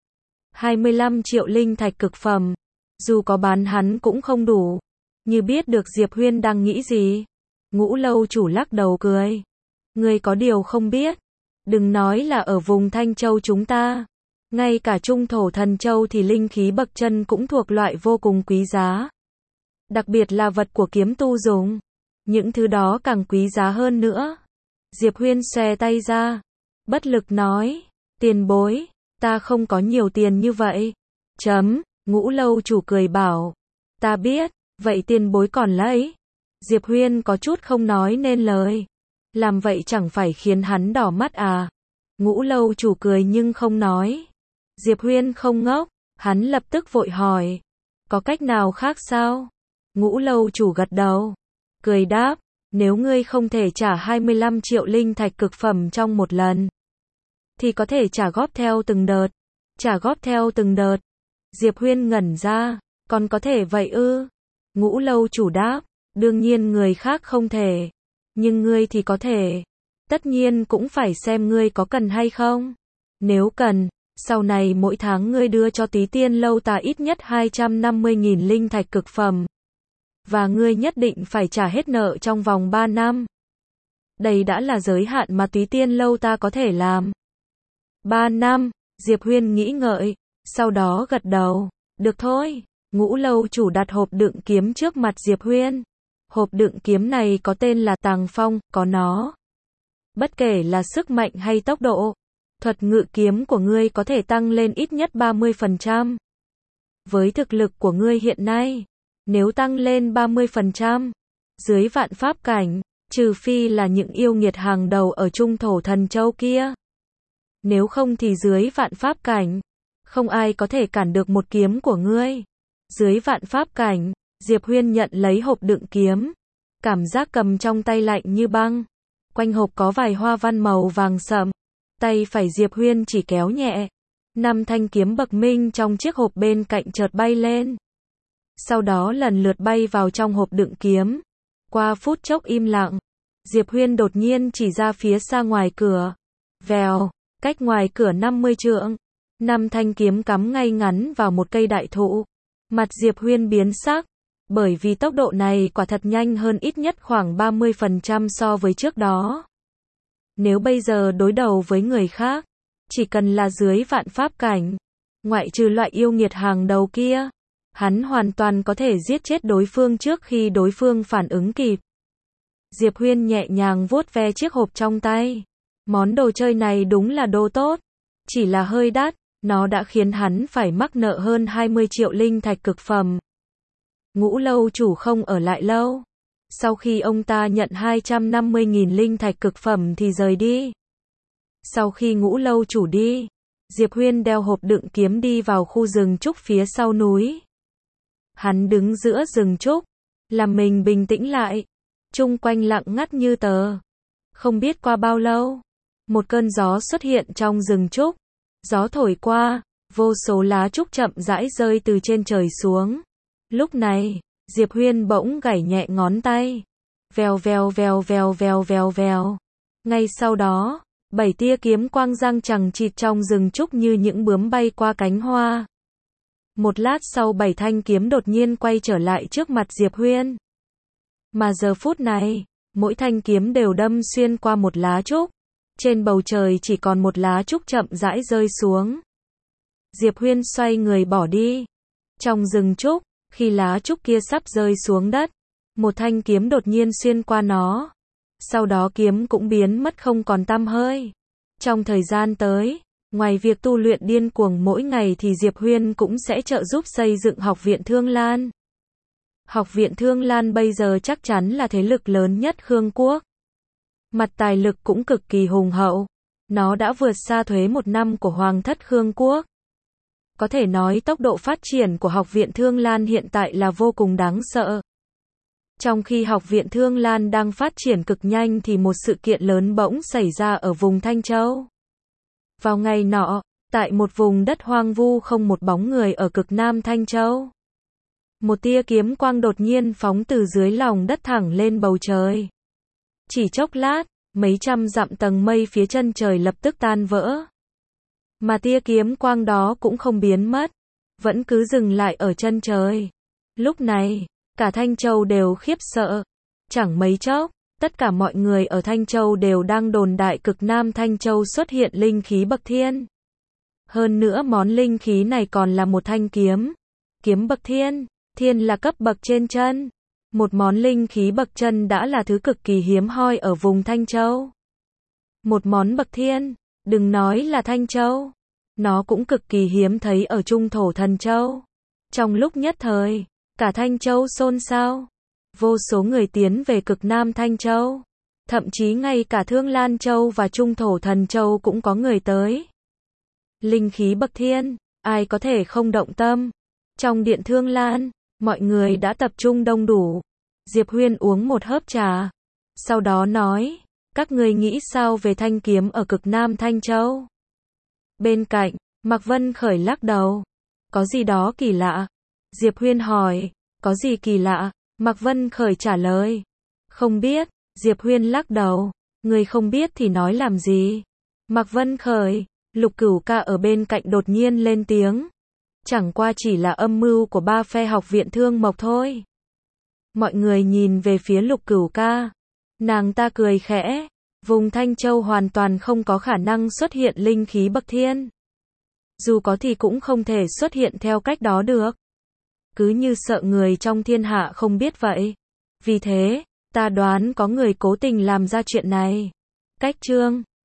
25 triệu linh thạch cực phẩm, dù có bán hắn cũng không đủ. Như biết được Diệp Huyên đang nghĩ gì, Ngũ lâu chủ lắc đầu cười: "Ngươi có điều không biết, đừng nói là ở vùng Thanh Châu chúng ta, ngay cả Trung Thổ Thần Châu thì linh khí bậc chân cũng thuộc loại vô cùng quý giá. Đặc biệt là vật của kiếm tu dùng. những thứ đó càng quý giá hơn nữa. Diệp Huyên xòe tay ra, bất lực nói, tiền bối, ta không có nhiều tiền như vậy. Ngũ lâu chủ cười bảo, ta biết, vậy tiền bối còn lấy. Diệp Huyên có chút không nói nên lời. Làm vậy chẳng phải khiến hắn đỏ mắt à? Ngũ lâu chủ cười nhưng không nói. Diệp Huyên không ngốc, hắn lập tức vội hỏi, có cách nào khác sao? Ngũ lâu chủ gật đầu, cười đáp, nếu ngươi không thể trả 25 triệu linh thạch cực phẩm trong một lần, thì có thể trả góp theo từng đợt. Trả góp theo từng đợt. Diệp Huyên ngẩn ra, còn có thể vậy ư? Ngũ lâu chủ đáp, đương nhiên người khác không thể, nhưng ngươi thì có thể. Tất nhiên cũng phải xem ngươi có cần hay không. Nếu cần, sau này mỗi tháng ngươi đưa cho Túy Tiên lâu ta ít nhất 250.000 linh thạch cực phẩm. Và ngươi nhất định phải trả hết nợ trong vòng 3 năm. Đây đã là giới hạn mà Túy Tiên lâu ta có thể làm. 3 năm, Diệp Huyên nghĩ ngợi, sau đó gật đầu, được thôi. Ngũ lâu chủ đặt hộp đựng kiếm trước mặt Diệp Huyên. Hộp đựng kiếm này có tên là Tàng Phong, có nó. Bất kể là sức mạnh hay tốc độ, thuật ngự kiếm của ngươi có thể tăng lên ít nhất 30%. Với thực lực của ngươi hiện nay, nếu tăng lên 30%, dưới vạn pháp cảnh, trừ phi là những yêu nghiệt hàng đầu ở Trung Thổ Thần Châu kia. Nếu không thì dưới vạn pháp cảnh, không ai có thể cản được một kiếm của ngươi. Dưới vạn pháp cảnh, Diệp Huyên nhận lấy hộp đựng kiếm. Cảm giác cầm trong tay lạnh như băng. Quanh hộp có vài hoa văn màu vàng sậm. Tay phải Diệp Huyên chỉ kéo nhẹ. 5 thanh kiếm bậc minh trong chiếc hộp bên cạnh chợt bay lên. Sau đó lần lượt bay vào trong hộp đựng kiếm. Qua phút chốc im lặng, Diệp Huyên đột nhiên chỉ ra phía xa ngoài cửa. Vèo, cách ngoài cửa 50 trượng. 5 thanh kiếm cắm ngay ngắn vào một cây đại thụ. Mặt Diệp Huyên biến sắc, bởi vì tốc độ này quả thật nhanh hơn ít nhất khoảng 30% so với trước đó. Nếu bây giờ đối đầu với người khác, chỉ cần là dưới vạn pháp cảnh, ngoại trừ loại yêu nghiệt hàng đầu kia, hắn hoàn toàn có thể giết chết đối phương trước khi đối phương phản ứng kịp. Diệp Huyên nhẹ nhàng vuốt ve chiếc hộp trong tay. Món đồ chơi này đúng là đồ tốt, chỉ là hơi đắt, nó đã khiến hắn phải mắc nợ hơn 20 triệu linh thạch cực phẩm. Ngũ lâu chủ không ở lại lâu. Sau khi ông ta nhận 250.000 linh thạch cực phẩm thì rời đi. Sau khi Ngũ lâu chủ đi, Diệp Huyên đeo hộp đựng kiếm đi vào khu rừng trúc phía sau núi. Hắn đứng giữa rừng trúc, làm mình bình tĩnh lại. Chung quanh lặng ngắt như tờ. Không biết qua bao lâu, một cơn gió xuất hiện trong rừng trúc. Gió thổi qua, vô số lá trúc chậm rãi rơi từ trên trời xuống. Lúc này, Diệp Huyên bỗng gảy nhẹ ngón tay. Vèo vèo vèo vèo vèo vèo vèo. Ngay sau đó, 7 tia kiếm quang giăng chằng chịt trong rừng trúc như những bướm bay qua cánh hoa. Một lát sau 7 thanh kiếm đột nhiên quay trở lại trước mặt Diệp Huyên. Mà giờ phút này, mỗi thanh kiếm đều đâm xuyên qua một lá trúc. Trên bầu trời chỉ còn một lá trúc chậm rãi rơi xuống. Diệp Huyên xoay người bỏ đi. Trong rừng trúc, khi lá trúc kia sắp rơi xuống đất, một thanh kiếm đột nhiên xuyên qua nó. Sau đó kiếm cũng biến mất không còn tăm hơi. Trong thời gian tới, ngoài việc tu luyện điên cuồng mỗi ngày thì Diệp Huyên cũng sẽ trợ giúp xây dựng Học viện Thương Lan. Học viện Thương Lan bây giờ chắc chắn là thế lực lớn nhất Khương Quốc. Mặt tài lực cũng cực kỳ hùng hậu. Nó đã vượt xa thuế 1 năm của Hoàng thất Khương Quốc. Có thể nói tốc độ phát triển của Học viện Thương Lan hiện tại là vô cùng đáng sợ. Trong khi Học viện Thương Lan đang phát triển cực nhanh thì một sự kiện lớn bỗng xảy ra ở vùng Thanh Châu. Vào ngày nọ, tại một vùng đất hoang vu không một bóng người ở cực nam Thanh Châu, một tia kiếm quang đột nhiên phóng từ dưới lòng đất thẳng lên bầu trời. Chỉ chốc lát, mấy trăm dặm tầng mây phía chân trời lập tức tan vỡ. Mà tia kiếm quang đó cũng không biến mất, vẫn cứ dừng lại ở chân trời. Lúc này, cả Thanh Châu đều khiếp sợ. Chẳng mấy chốc, tất cả mọi người ở Thanh Châu đều đang đồn đại cực nam Thanh Châu xuất hiện linh khí bậc thiên. Hơn nữa món linh khí này còn là một thanh kiếm. Kiếm bậc thiên, thiên là cấp bậc trên chân. Một món linh khí bậc chân đã là thứ cực kỳ hiếm hoi ở vùng Thanh Châu. Một món bậc thiên, đừng nói là Thanh Châu, nó cũng cực kỳ hiếm thấy ở Trung Thổ Thần Châu. Trong lúc nhất thời, cả Thanh Châu xôn xao, vô số người tiến về cực Nam Thanh Châu, thậm chí ngay cả Thương Lan Châu và Trung Thổ Thần Châu cũng có người tới. Linh khí bậc thiên, ai có thể không động tâm. Trong điện Thương Lan, mọi người đã tập trung đông đủ. Diệp Huyên uống một hớp trà, sau đó nói, các ngươi nghĩ sao về thanh kiếm ở cực Nam Thanh Châu? Bên cạnh, Mạc Vân Khởi lắc đầu, có gì đó kỳ lạ. Diệp Huyên hỏi, có gì kỳ lạ? Mạc Vân Khởi trả lời, không biết. Diệp Huyên lắc đầu, người không biết thì nói làm gì? Mạc Vân Khởi, Lục Cửu Ca ở bên cạnh đột nhiên lên tiếng, chẳng qua chỉ là âm mưu của ba phe học viện Thương Mộc thôi. Mọi người nhìn về phía Lục Cửu Ca, nàng ta cười khẽ, vùng Thanh Châu hoàn toàn không có khả năng xuất hiện linh khí bậc thiên. Dù có thì cũng không thể xuất hiện theo cách đó được. Cứ như sợ người trong thiên hạ không biết vậy. Vì thế, ta đoán có người cố tình làm ra chuyện này. Cách chương